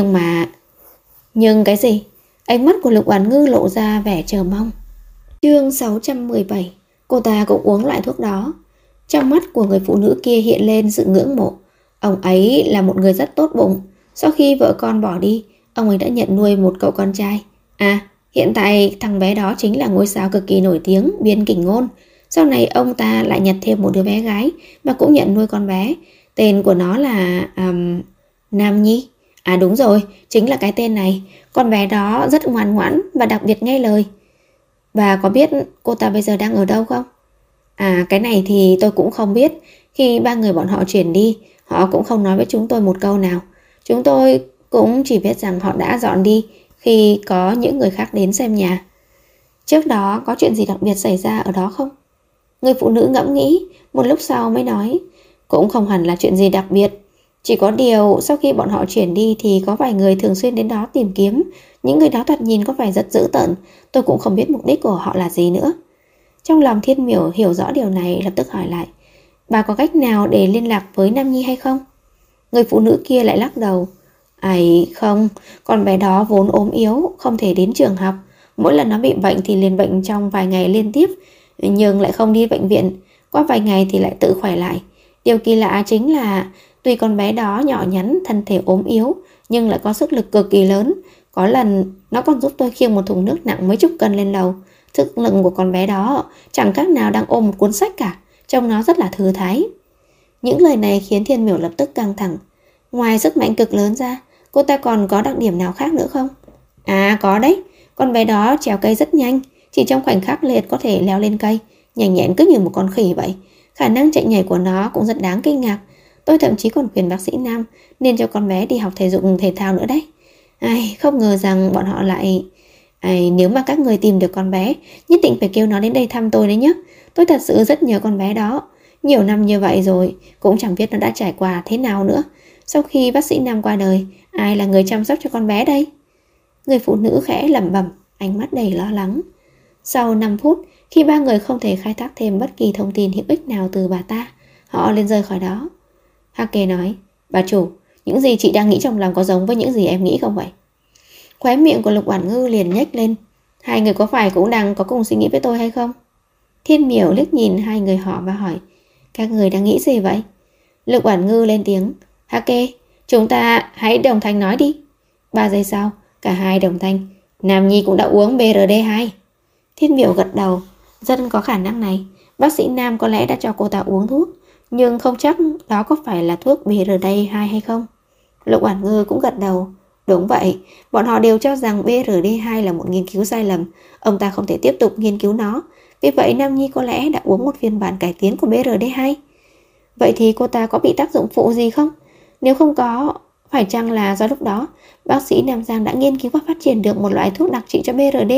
Nhưng cái gì? Ánh mắt của Lục Oản Ngư lộ ra vẻ chờ mong. Chương 617. Cô ta cũng uống loại thuốc đó. Trong mắt của người phụ nữ kia hiện lên sự ngưỡng mộ. Ông ấy là một người rất tốt bụng. Sau khi vợ con bỏ đi, ông ấy đã nhận nuôi một cậu con trai. À, hiện tại thằng bé đó chính là ngôi sao cực kỳ nổi tiếng Biên Kình Ngôn. Sau này ông ta lại nhặt thêm một đứa bé gái mà cũng nhận nuôi con bé. Tên của nó là... Nam Nhi. À đúng rồi, chính là cái tên này. Con bé đó rất ngoan ngoãn và đặc biệt nghe lời. Bà có biết cô ta bây giờ đang ở đâu không? À cái này thì tôi cũng không biết. Khi 3 người bọn họ chuyển đi, họ cũng không nói với chúng tôi một câu nào. Chúng tôi cũng chỉ biết rằng họ đã dọn đi khi có những người khác đến xem nhà. Trước đó có chuyện gì đặc biệt xảy ra ở đó không? Người phụ nữ ngẫm nghĩ, một lúc sau mới nói, cũng không hẳn là chuyện gì đặc biệt. Chỉ có điều sau khi bọn họ chuyển đi thì có vài người thường xuyên đến đó tìm kiếm. Những người đó thoạt nhìn có vẻ rất dữ tợn. Tôi cũng không biết mục đích của họ là gì nữa. Trong lòng Thiên Miểu hiểu rõ điều này, lập tức hỏi lại, bà có cách nào để liên lạc với Nam Nhi hay không? Người phụ nữ kia lại lắc đầu. Ấy không, con bé đó vốn ốm yếu, không thể đến trường học. Mỗi lần nó bị bệnh thì liền bệnh trong vài ngày liên tiếp, nhưng lại không đi bệnh viện. Qua vài ngày thì lại tự khỏe lại. Điều kỳ lạ chính là tuy con bé đó nhỏ nhắn, thân thể ốm yếu, nhưng lại có sức lực cực kỳ lớn. Có lần nó còn giúp tôi khiêng một thùng nước nặng mấy chục cân lên lầu. Thức lưng của con bé đó chẳng khác nào đang ôm một cuốn sách cả, trông nó rất là thư thái. Những lời này khiến Thiên Miểu lập tức căng thẳng. Ngoài sức mạnh cực lớn ra, cô ta còn có đặc điểm nào khác nữa không? À có đấy, con bé đó trèo cây rất nhanh, chỉ trong khoảnh khắc liệt có thể leo lên cây, nhanh nhẹn cứ như một con khỉ vậy. Khả năng chạy nhảy của nó cũng rất đáng kinh ngạc. Tôi thậm chí còn khuyên bác sĩ Nam nên cho con bé đi học thể dục thể thao nữa đấy. Không ngờ rằng bọn họ lại... nếu mà các người tìm được con bé, nhất định phải kêu nó đến đây thăm tôi đấy nhé. Tôi thật sự rất nhớ con bé đó. Nhiều năm như vậy rồi, cũng chẳng biết nó đã trải qua thế nào nữa. Sau khi bác sĩ Nam qua đời, ai là người chăm sóc cho con bé đây? Người phụ nữ khẽ lẩm bẩm, ánh mắt đầy lo lắng. Sau 5 phút, khi ba người không thể khai thác thêm bất kỳ thông tin hữu ích nào từ bà ta, họ liền rời khỏi đó. Hake nói, bà chủ, những gì chị đang nghĩ trong lòng có giống với những gì em nghĩ không vậy? Khóe miệng của Lục Oản Ngư liền nhếch lên. Hai người có phải cũng đang có cùng suy nghĩ với tôi hay không? Thiên Miểu liếc nhìn hai người họ và hỏi, các người đang nghĩ gì vậy? Lục Oản Ngư lên tiếng, Hake, chúng ta hãy đồng thanh nói đi. 3 giây sau, cả hai đồng thanh, Nam Nhi cũng đã uống BRD2. Thiên Miểu gật đầu, rất có khả năng này. Bác sĩ Nam có lẽ đã cho cô ta uống thuốc, nhưng không chắc đó có phải là thuốc BRD2 hay không. Lục Oản Ngư cũng gật đầu. Đúng vậy, bọn họ đều cho rằng BRD2 là một nghiên cứu sai lầm. Ông ta không thể tiếp tục nghiên cứu nó. Vì vậy Nam Nhi có lẽ đã uống một phiên bản cải tiến của BRD2. Vậy thì cô ta có bị tác dụng phụ gì không? Nếu không có, phải chăng là do lúc đó bác sĩ Nam Giang đã nghiên cứu và phát triển được một loại thuốc đặc trị cho BRD?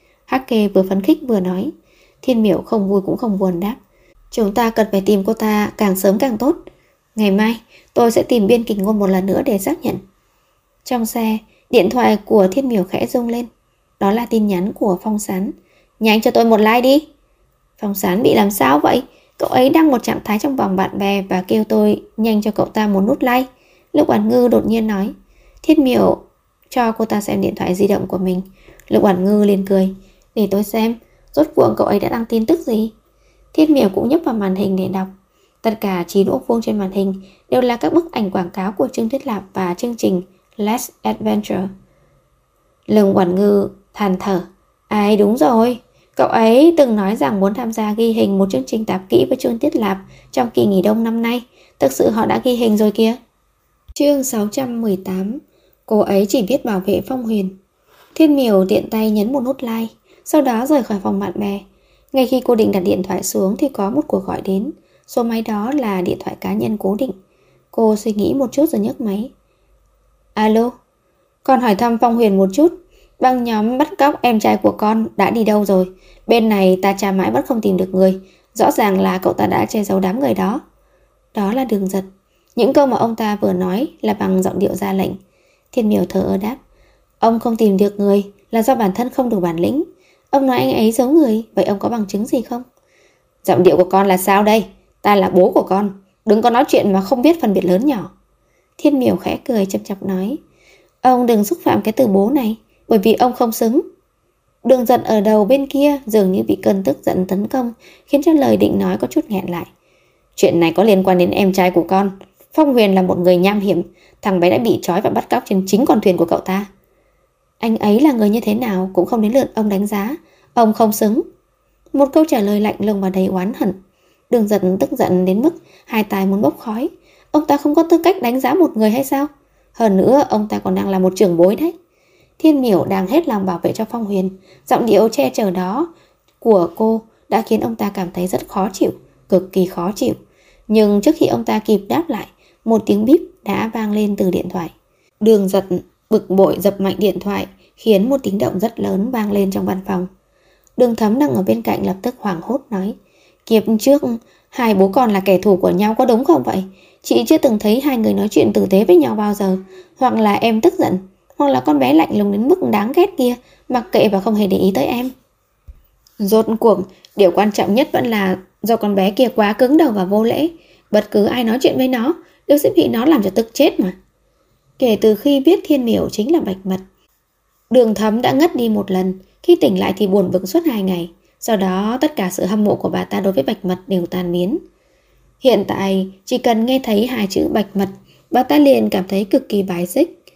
Hake vừa phấn khích vừa nói. Thiên Miểu không vui cũng không buồn đáp, chúng ta cần phải tìm cô ta càng sớm càng tốt. Ngày mai tôi sẽ tìm Biên Kình Ngôn một lần nữa để xác nhận. Trong xe, điện thoại của Thiên Miểu khẽ rung lên. Đó là tin nhắn của Phong Sán. Nhanh cho tôi một like đi. Phong Sán bị làm sao vậy? Cậu ấy đăng một trạng thái trong vòng bạn bè và kêu tôi nhanh cho cậu ta một nút like. Lục Oản Ngư đột nhiên nói. Thiên Miểu cho cô ta xem điện thoại di động của mình. Lục Oản Ngư liền cười. Để tôi xem, rốt cuộc cậu ấy đã đăng tin tức gì? Thiên Miểu cũng nhấp vào màn hình để đọc. Tất cả 9 ô vuông trên màn hình đều là các bức ảnh quảng cáo của Trương Tuyết Lạp và chương trình Let's Adventure. Lục Oản Ngư than thở. Ai đúng rồi, cậu ấy từng nói rằng muốn tham gia ghi hình một chương trình tạp kỹ với Trương Tuyết Lạp trong kỳ nghỉ đông năm nay. Thực sự họ đã ghi hình rồi kìa. Chương 618. Cô ấy chỉ biết bảo vệ Phong Huyền. Thiên Miểu tiện tay nhấn một nút like, sau đó rời khỏi phòng bạn bè. Ngay khi cô định đặt điện thoại xuống thì có một cuộc gọi đến. Số máy đó là điện thoại cá nhân cố định. Cô suy nghĩ một chút rồi nhấc máy. Alo, con hỏi thăm Phong Huyền một chút. Băng nhóm bắt cóc em trai của con đã đi đâu rồi? Bên này ta tra mãi vẫn không tìm được người. Rõ ràng là cậu ta đã che giấu đám người đó. Đó là Đường Giật. Những câu mà ông ta vừa nói là bằng giọng điệu ra lệnh. Thiên Miểu thờ ơ đáp. Ông không tìm được người là do bản thân không đủ bản lĩnh. Ông nói anh ấy giấu người, vậy ông có bằng chứng gì không? Giọng điệu của con là sao đây? Ta là bố của con, đừng có nói chuyện mà không biết phân biệt lớn nhỏ. Thiên Miểu khẽ cười chậm chạp nói. Ông đừng xúc phạm cái từ bố này, bởi vì ông không xứng. Đường Giật ở đầu bên kia dường như bị cơn tức giận tấn công, khiến cho lời định nói có chút nghẹn lại. Chuyện này có liên quan đến em trai của con. Phong Huyền là một người nham hiểm. Thằng bé đã bị trói và bắt cóc trên chính con thuyền của cậu ta. Anh ấy là người như thế nào cũng không đến lượt ông đánh giá. Ông không xứng. Một câu trả lời lạnh lùng và đầy oán hận. Đường Giật tức giận đến mức hai tai muốn bốc khói. Ông ta không có tư cách đánh giá một người hay sao? Hơn nữa ông ta còn đang là một trưởng bối đấy. Thiên Miểu đang hết lòng bảo vệ cho Phong Huyền. Giọng điệu che chở đó của cô đã khiến ông ta cảm thấy rất khó chịu, cực kỳ khó chịu. Nhưng trước khi ông ta kịp đáp lại, một tiếng bíp đã vang lên từ điện thoại. Đường Giật bực bội dập mạnh điện thoại, khiến một tiếng động rất lớn vang lên trong văn phòng. Đường Thấm đang ở bên cạnh lập tức hoảng hốt nói. Kiếp trước, hai bố con là kẻ thù của nhau có đúng không vậy? Chị chưa từng thấy hai người nói chuyện tử tế với nhau bao giờ. Hoặc là em tức giận, hoặc là con bé lạnh lùng đến mức đáng ghét kia, mặc kệ và không hề để ý tới em. Rốt cuộc, điều quan trọng nhất vẫn là do con bé kia quá cứng đầu và vô lễ. Bất cứ ai nói chuyện với nó đều sẽ bị nó làm cho tức chết mà. Kể từ khi biết Thiên Miểu chính là Bạch Mật, Đường Thấm đã ngất đi một lần. Khi tỉnh lại thì buồn bực suốt 2 ngày. Sau đó tất cả sự hâm mộ của bà ta đối với Bạch Mật đều tan biến. Hiện tại chỉ cần nghe thấy hai chữ Bạch Mật, bà ta liền cảm thấy cực kỳ bài xích.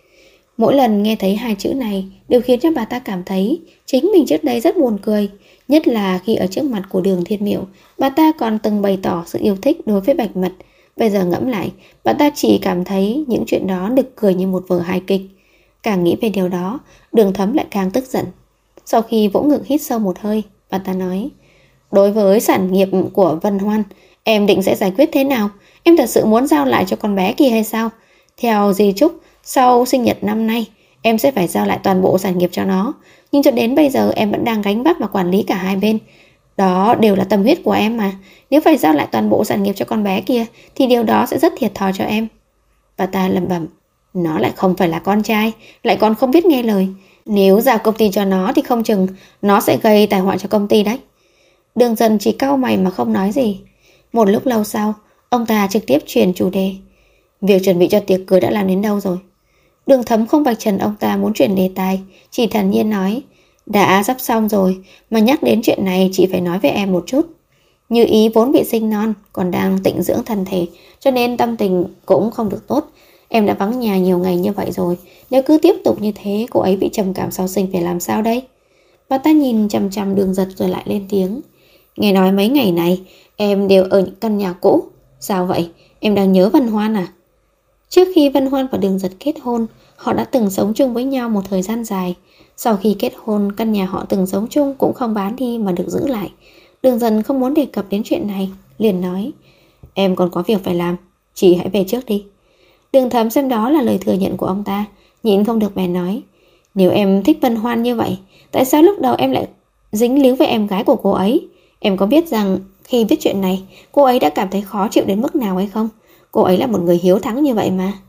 Mỗi lần nghe thấy hai chữ này đều khiến cho bà ta cảm thấy chính mình trước đây rất buồn cười. Nhất là khi ở trước mặt của Đường Thiên Miểu, bà ta còn từng bày tỏ sự yêu thích đối với Bạch Mật. Bây giờ ngẫm lại, bà ta chỉ cảm thấy những chuyện đó nực cười như một vở hài kịch. Càng nghĩ về điều đó, Đường Thấm lại càng tức giận. Sau khi vỗ ngực hít sâu một hơi, bà ta nói: đối với sản nghiệp của Vân Hoan, em định sẽ giải quyết thế nào? Em thật sự muốn giao lại cho con bé kia hay sao? Theo di chúc, sau sinh nhật năm nay, em sẽ phải giao lại toàn bộ sản nghiệp cho nó. Nhưng cho đến bây giờ em vẫn đang gánh vác và quản lý cả hai bên. Đó đều là tâm huyết của em mà. Nếu phải giao lại toàn bộ sản nghiệp cho con bé kia thì điều đó sẽ rất thiệt thòi cho em. Bà ta lẩm bẩm: nó lại không phải là con trai, lại còn không biết nghe lời. Nếu giao công ty cho nó thì không chừng nó sẽ gây tai họa cho công ty đấy. Đường Dần chỉ cau mày mà không nói gì. Một lúc lâu sau, ông ta trực tiếp chuyển chủ đề: việc chuẩn bị cho tiệc cưới đã làm đến đâu rồi? Đường Thấm không vạch trần ông ta muốn chuyển đề tài, chỉ thản nhiên nói: đã sắp xong rồi, mà nhắc đến chuyện này chị phải nói với em một chút. Như Ý vốn bị sinh non, còn đang tịnh dưỡng thân thể, cho nên tâm tình cũng không được tốt. Em đã vắng nhà nhiều ngày như vậy rồi, nếu cứ tiếp tục như thế, cô ấy bị trầm cảm sau sinh phải làm sao đây? Bà ta nhìn chằm chằm Đường Giật rồi lại lên tiếng: nghe nói mấy ngày này em đều ở những căn nhà cũ. Sao vậy? Em đang nhớ Vân Hoan à? Trước khi Vân Hoan và Đường Giật kết hôn, họ đã từng sống chung với nhau một thời gian dài. Sau khi kết hôn, căn nhà họ từng sống chung cũng không bán đi mà được giữ lại. Đường Giật không muốn đề cập đến chuyện này, liền nói: em còn có việc phải làm, chị hãy về trước đi. Đường Thấm xem đó là lời thừa nhận của ông ta, nhịn không được bèn nói: nếu em thích Vân Hoan như vậy, tại sao lúc đầu em lại dính líu với em gái của cô ấy? Em có biết rằng khi biết chuyện này, cô ấy đã cảm thấy khó chịu đến mức nào hay không? Cô ấy là một người hiếu thắng như vậy mà.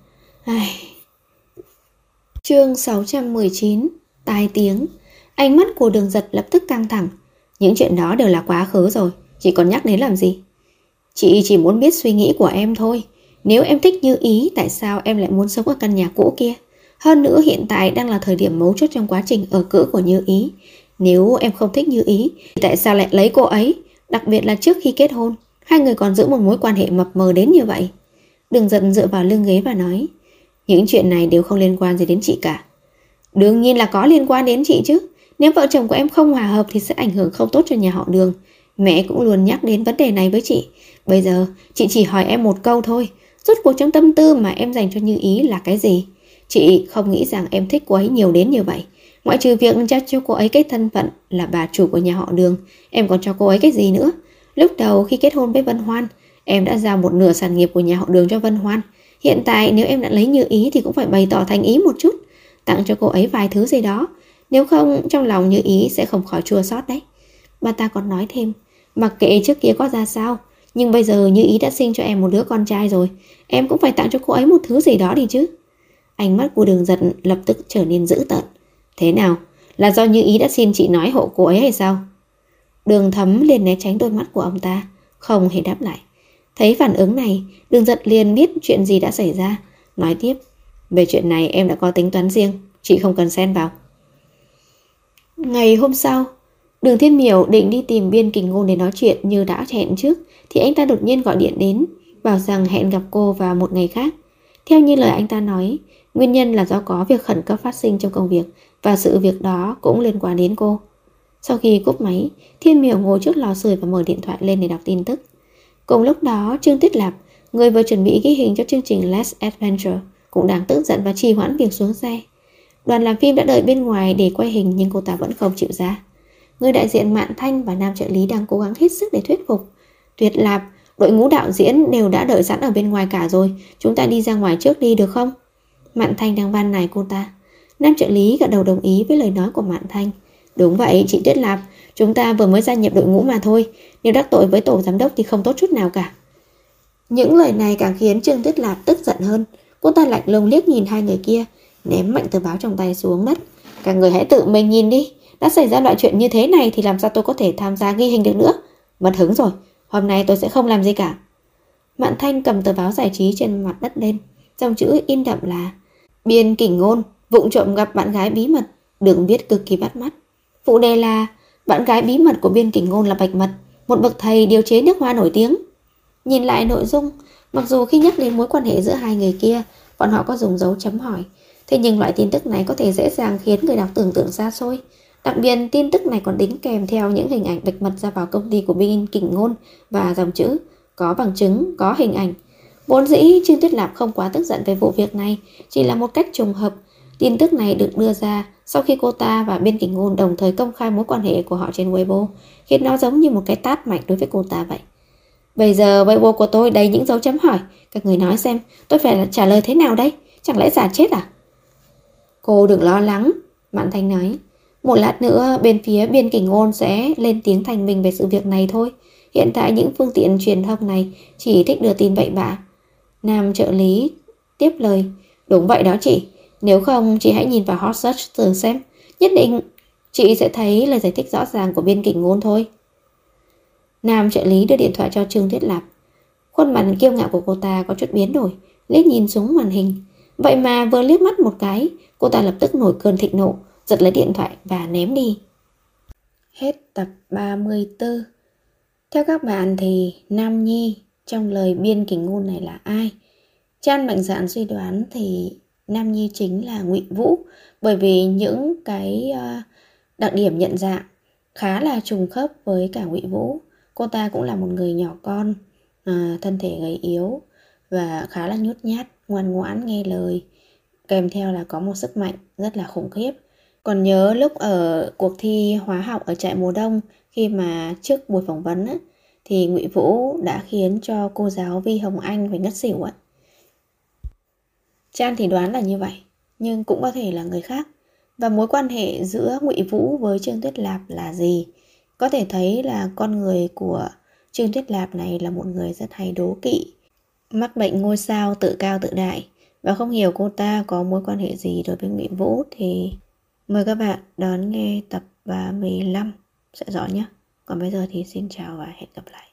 Chương 619: tai tiếng. Ánh mắt của Đường Giật lập tức căng thẳng. Những chuyện đó đều là quá khứ rồi, chị còn nhắc đến làm gì? Chị chỉ muốn biết suy nghĩ của em thôi. Nếu em thích Như Ý, tại sao em lại muốn sống ở căn nhà cũ kia? Hơn nữa hiện tại đang là thời điểm mấu chốt trong quá trình ở cữ của Như Ý. Nếu em không thích Như Ý thì tại sao lại lấy cô ấy? Đặc biệt là trước khi kết hôn, hai người còn giữ một mối quan hệ mập mờ đến như vậy. Đường Giật dựa vào lưng ghế và nói: những chuyện này đều không liên quan gì đến chị cả. Đương nhiên là có liên quan đến chị chứ. Nếu vợ chồng của em không hòa hợp thì sẽ ảnh hưởng không tốt cho nhà họ Đường. Mẹ cũng luôn nhắc đến vấn đề này với chị. Bây giờ chị chỉ hỏi em một câu thôi, rốt cuộc trong tâm tư mà em dành cho Như Ý là cái gì? Chị không nghĩ rằng em thích cô ấy nhiều đến như vậy. Ngoại trừ việc trao cho cô ấy cái thân phận là bà chủ của nhà họ Đường, em còn cho cô ấy cái gì nữa? Lúc đầu khi kết hôn với Vân Hoan, em đã giao một nửa sản nghiệp của nhà họ Đường cho Vân Hoan. Hiện tại nếu em đã lấy Như Ý thì cũng phải bày tỏ thành ý một chút, tặng cho cô ấy vài thứ gì đó. Nếu không, trong lòng Như Ý sẽ không khỏi chua xót đấy. Bà ta còn nói thêm: mặc kệ trước kia có ra sao, nhưng bây giờ Như Ý đã sinh cho em một đứa con trai rồi, em cũng phải tặng cho cô ấy một thứ gì đó đi chứ. Ánh mắt của Đường Giật lập tức trở nên dữ tợn. Thế nào? Là do Như Ý đã xin chị nói hộ cô ấy hay sao? Đường Thấm liền né tránh đôi mắt của ông ta, không hề đáp lại. Thấy phản ứng này, Đường Giật liền biết chuyện gì đã xảy ra, nói tiếp: về chuyện này em đã có tính toán riêng, chị không cần xen vào. Ngày hôm sau, Đường Thiên Miểu định đi tìm Biên Kình Ngôn để nói chuyện như đã hẹn trước, thì anh ta đột nhiên gọi điện đến, bảo rằng hẹn gặp cô vào một ngày khác. Theo như lời anh ta nói, nguyên nhân là do có việc khẩn cấp phát sinh trong công việc, và sự việc đó cũng liên quan đến cô. Sau khi cúp máy, Thiên Miểu ngồi trước lò sưởi và mở điện thoại lên để đọc tin tức. Cùng lúc đó, Trương Tuyết Lạp, người vừa chuẩn bị ghi hình cho chương trình Let's Adventure, cũng đang tức giận và trì hoãn việc xuống xe. Đoàn làm phim đã đợi bên ngoài để quay hình nhưng cô ta vẫn không chịu ra. Người đại diện Mạn Thanh và nam trợ lý đang cố gắng hết sức để thuyết phục. Tuyết Lạp, đội ngũ đạo diễn đều đã đợi sẵn ở bên ngoài cả rồi, chúng ta đi ra ngoài trước đi được không? Mạn Thanh đang van nài cô ta. Nam trợ lý gật đầu đồng ý với lời nói của Mạn Thanh. Đúng vậy chị Tuyết Lạp, chúng ta vừa mới gia nhập đội ngũ mà thôi, nếu đắc tội với tổ giám đốc thì không tốt chút nào cả. Những lời này càng khiến Trương Tuyết Lạp tức giận hơn. Cô ta lạnh lùng liếc nhìn hai người kia, ném mạnh tờ báo trong tay xuống đất. Các người hãy tự mình nhìn đi, đã xảy ra loại chuyện như thế này thì làm sao tôi có thể tham gia ghi hình được nữa? Mất hứng rồi, hôm nay tôi sẽ không làm gì cả. Mạn Thanh cầm tờ báo giải trí trên mặt đất lên, dòng chữ in đậm là: Biên Kình Ngôn vụng trộm gặp bạn gái bí mật, đường viết cực kỳ bắt mắt. Phụ đề là: bạn gái bí mật của Biên Kình Ngôn là Bạch Mật, một bậc thầy điều chế nước hoa nổi tiếng. Nhìn lại nội dung, mặc dù khi nhắc đến mối quan hệ giữa hai người kia, bọn họ có dùng dấu chấm hỏi, Thế nhưng loại tin tức này có thể dễ dàng khiến người đọc tưởng tượng xa xôi. Đặc biệt, tin tức này còn đính kèm theo những hình ảnh vạch mặt ra vào công ty của Biên Kình Ngôn và dòng chữ có bằng chứng, có hình ảnh. Vốn dĩ Trương Tuyết Lạp không quá tức giận về vụ việc này, chỉ là một cách trùng hợp. Tin tức này được đưa ra sau khi cô ta và Biên Kình Ngôn đồng thời công khai mối quan hệ của họ trên Weibo, khiến nó giống như một cái tát mạnh đối với cô ta vậy. Bây giờ Weibo của tôi đầy những dấu chấm hỏi. Các người nói xem, tôi phải trả lời thế nào đây? Chẳng lẽ giả chết à? Cô đừng lo lắng, Mạn Thanh nói. Một lát nữa bên phía Biên Kình Ngôn sẽ lên tiếng thanh minh về sự việc này thôi. Hiện tại những phương tiện truyền thông này chỉ thích đưa tin bậy bạ. Nam trợ lý tiếp lời. Đúng vậy đó chị. Nếu không chị hãy nhìn vào hot search thử xem. Nhất định chị sẽ thấy lời giải thích rõ ràng của Biên Kình Ngôn thôi. Nam trợ lý đưa điện thoại cho Trương Tuyết Lạp. Khuôn mặt kiêu ngạo của cô ta có chút biến đổi, liếc nhìn xuống màn hình. Vậy mà vừa liếc mắt một cái, cô ta lập tức nổi cơn thịnh nộ, giật lấy điện thoại và ném đi. Hết tập 34. Theo các bạn thì Nam Nhi trong lời Biên Kình Ngôn này là ai? Chan mạnh dạn suy đoán thì Nam Nhi chính là Ngụy Vũ, bởi vì những cái đặc điểm nhận dạng khá là trùng khớp với cả Ngụy Vũ. Cô ta cũng là một người nhỏ con, thân thể gầy yếu và khá là nhút nhát, ngoan ngoãn, nghe lời. Kèm theo là có một sức mạnh rất là khủng khiếp. Còn nhớ lúc ở cuộc thi hóa học ở trại mùa đông, khi mà trước buổi phỏng vấn á, thì Ngụy Vũ đã khiến cho cô giáo Vi Hồng Anh phải ngất xỉu á. Chan thì đoán là như vậy, nhưng cũng có thể là người khác. Và mối quan hệ giữa Ngụy Vũ với Trương Tuyết Lạp là gì? Có thể thấy là con người của Trương Tuyết Lạp này là một người rất hay đố kỵ, mắc bệnh ngôi sao tự cao tự đại, và không hiểu cô ta có mối quan hệ gì đối với Ngụy Vũ thì mời các bạn đón nghe tập 35 sẽ rõ nhé. Còn bây giờ thì xin chào và hẹn gặp lại.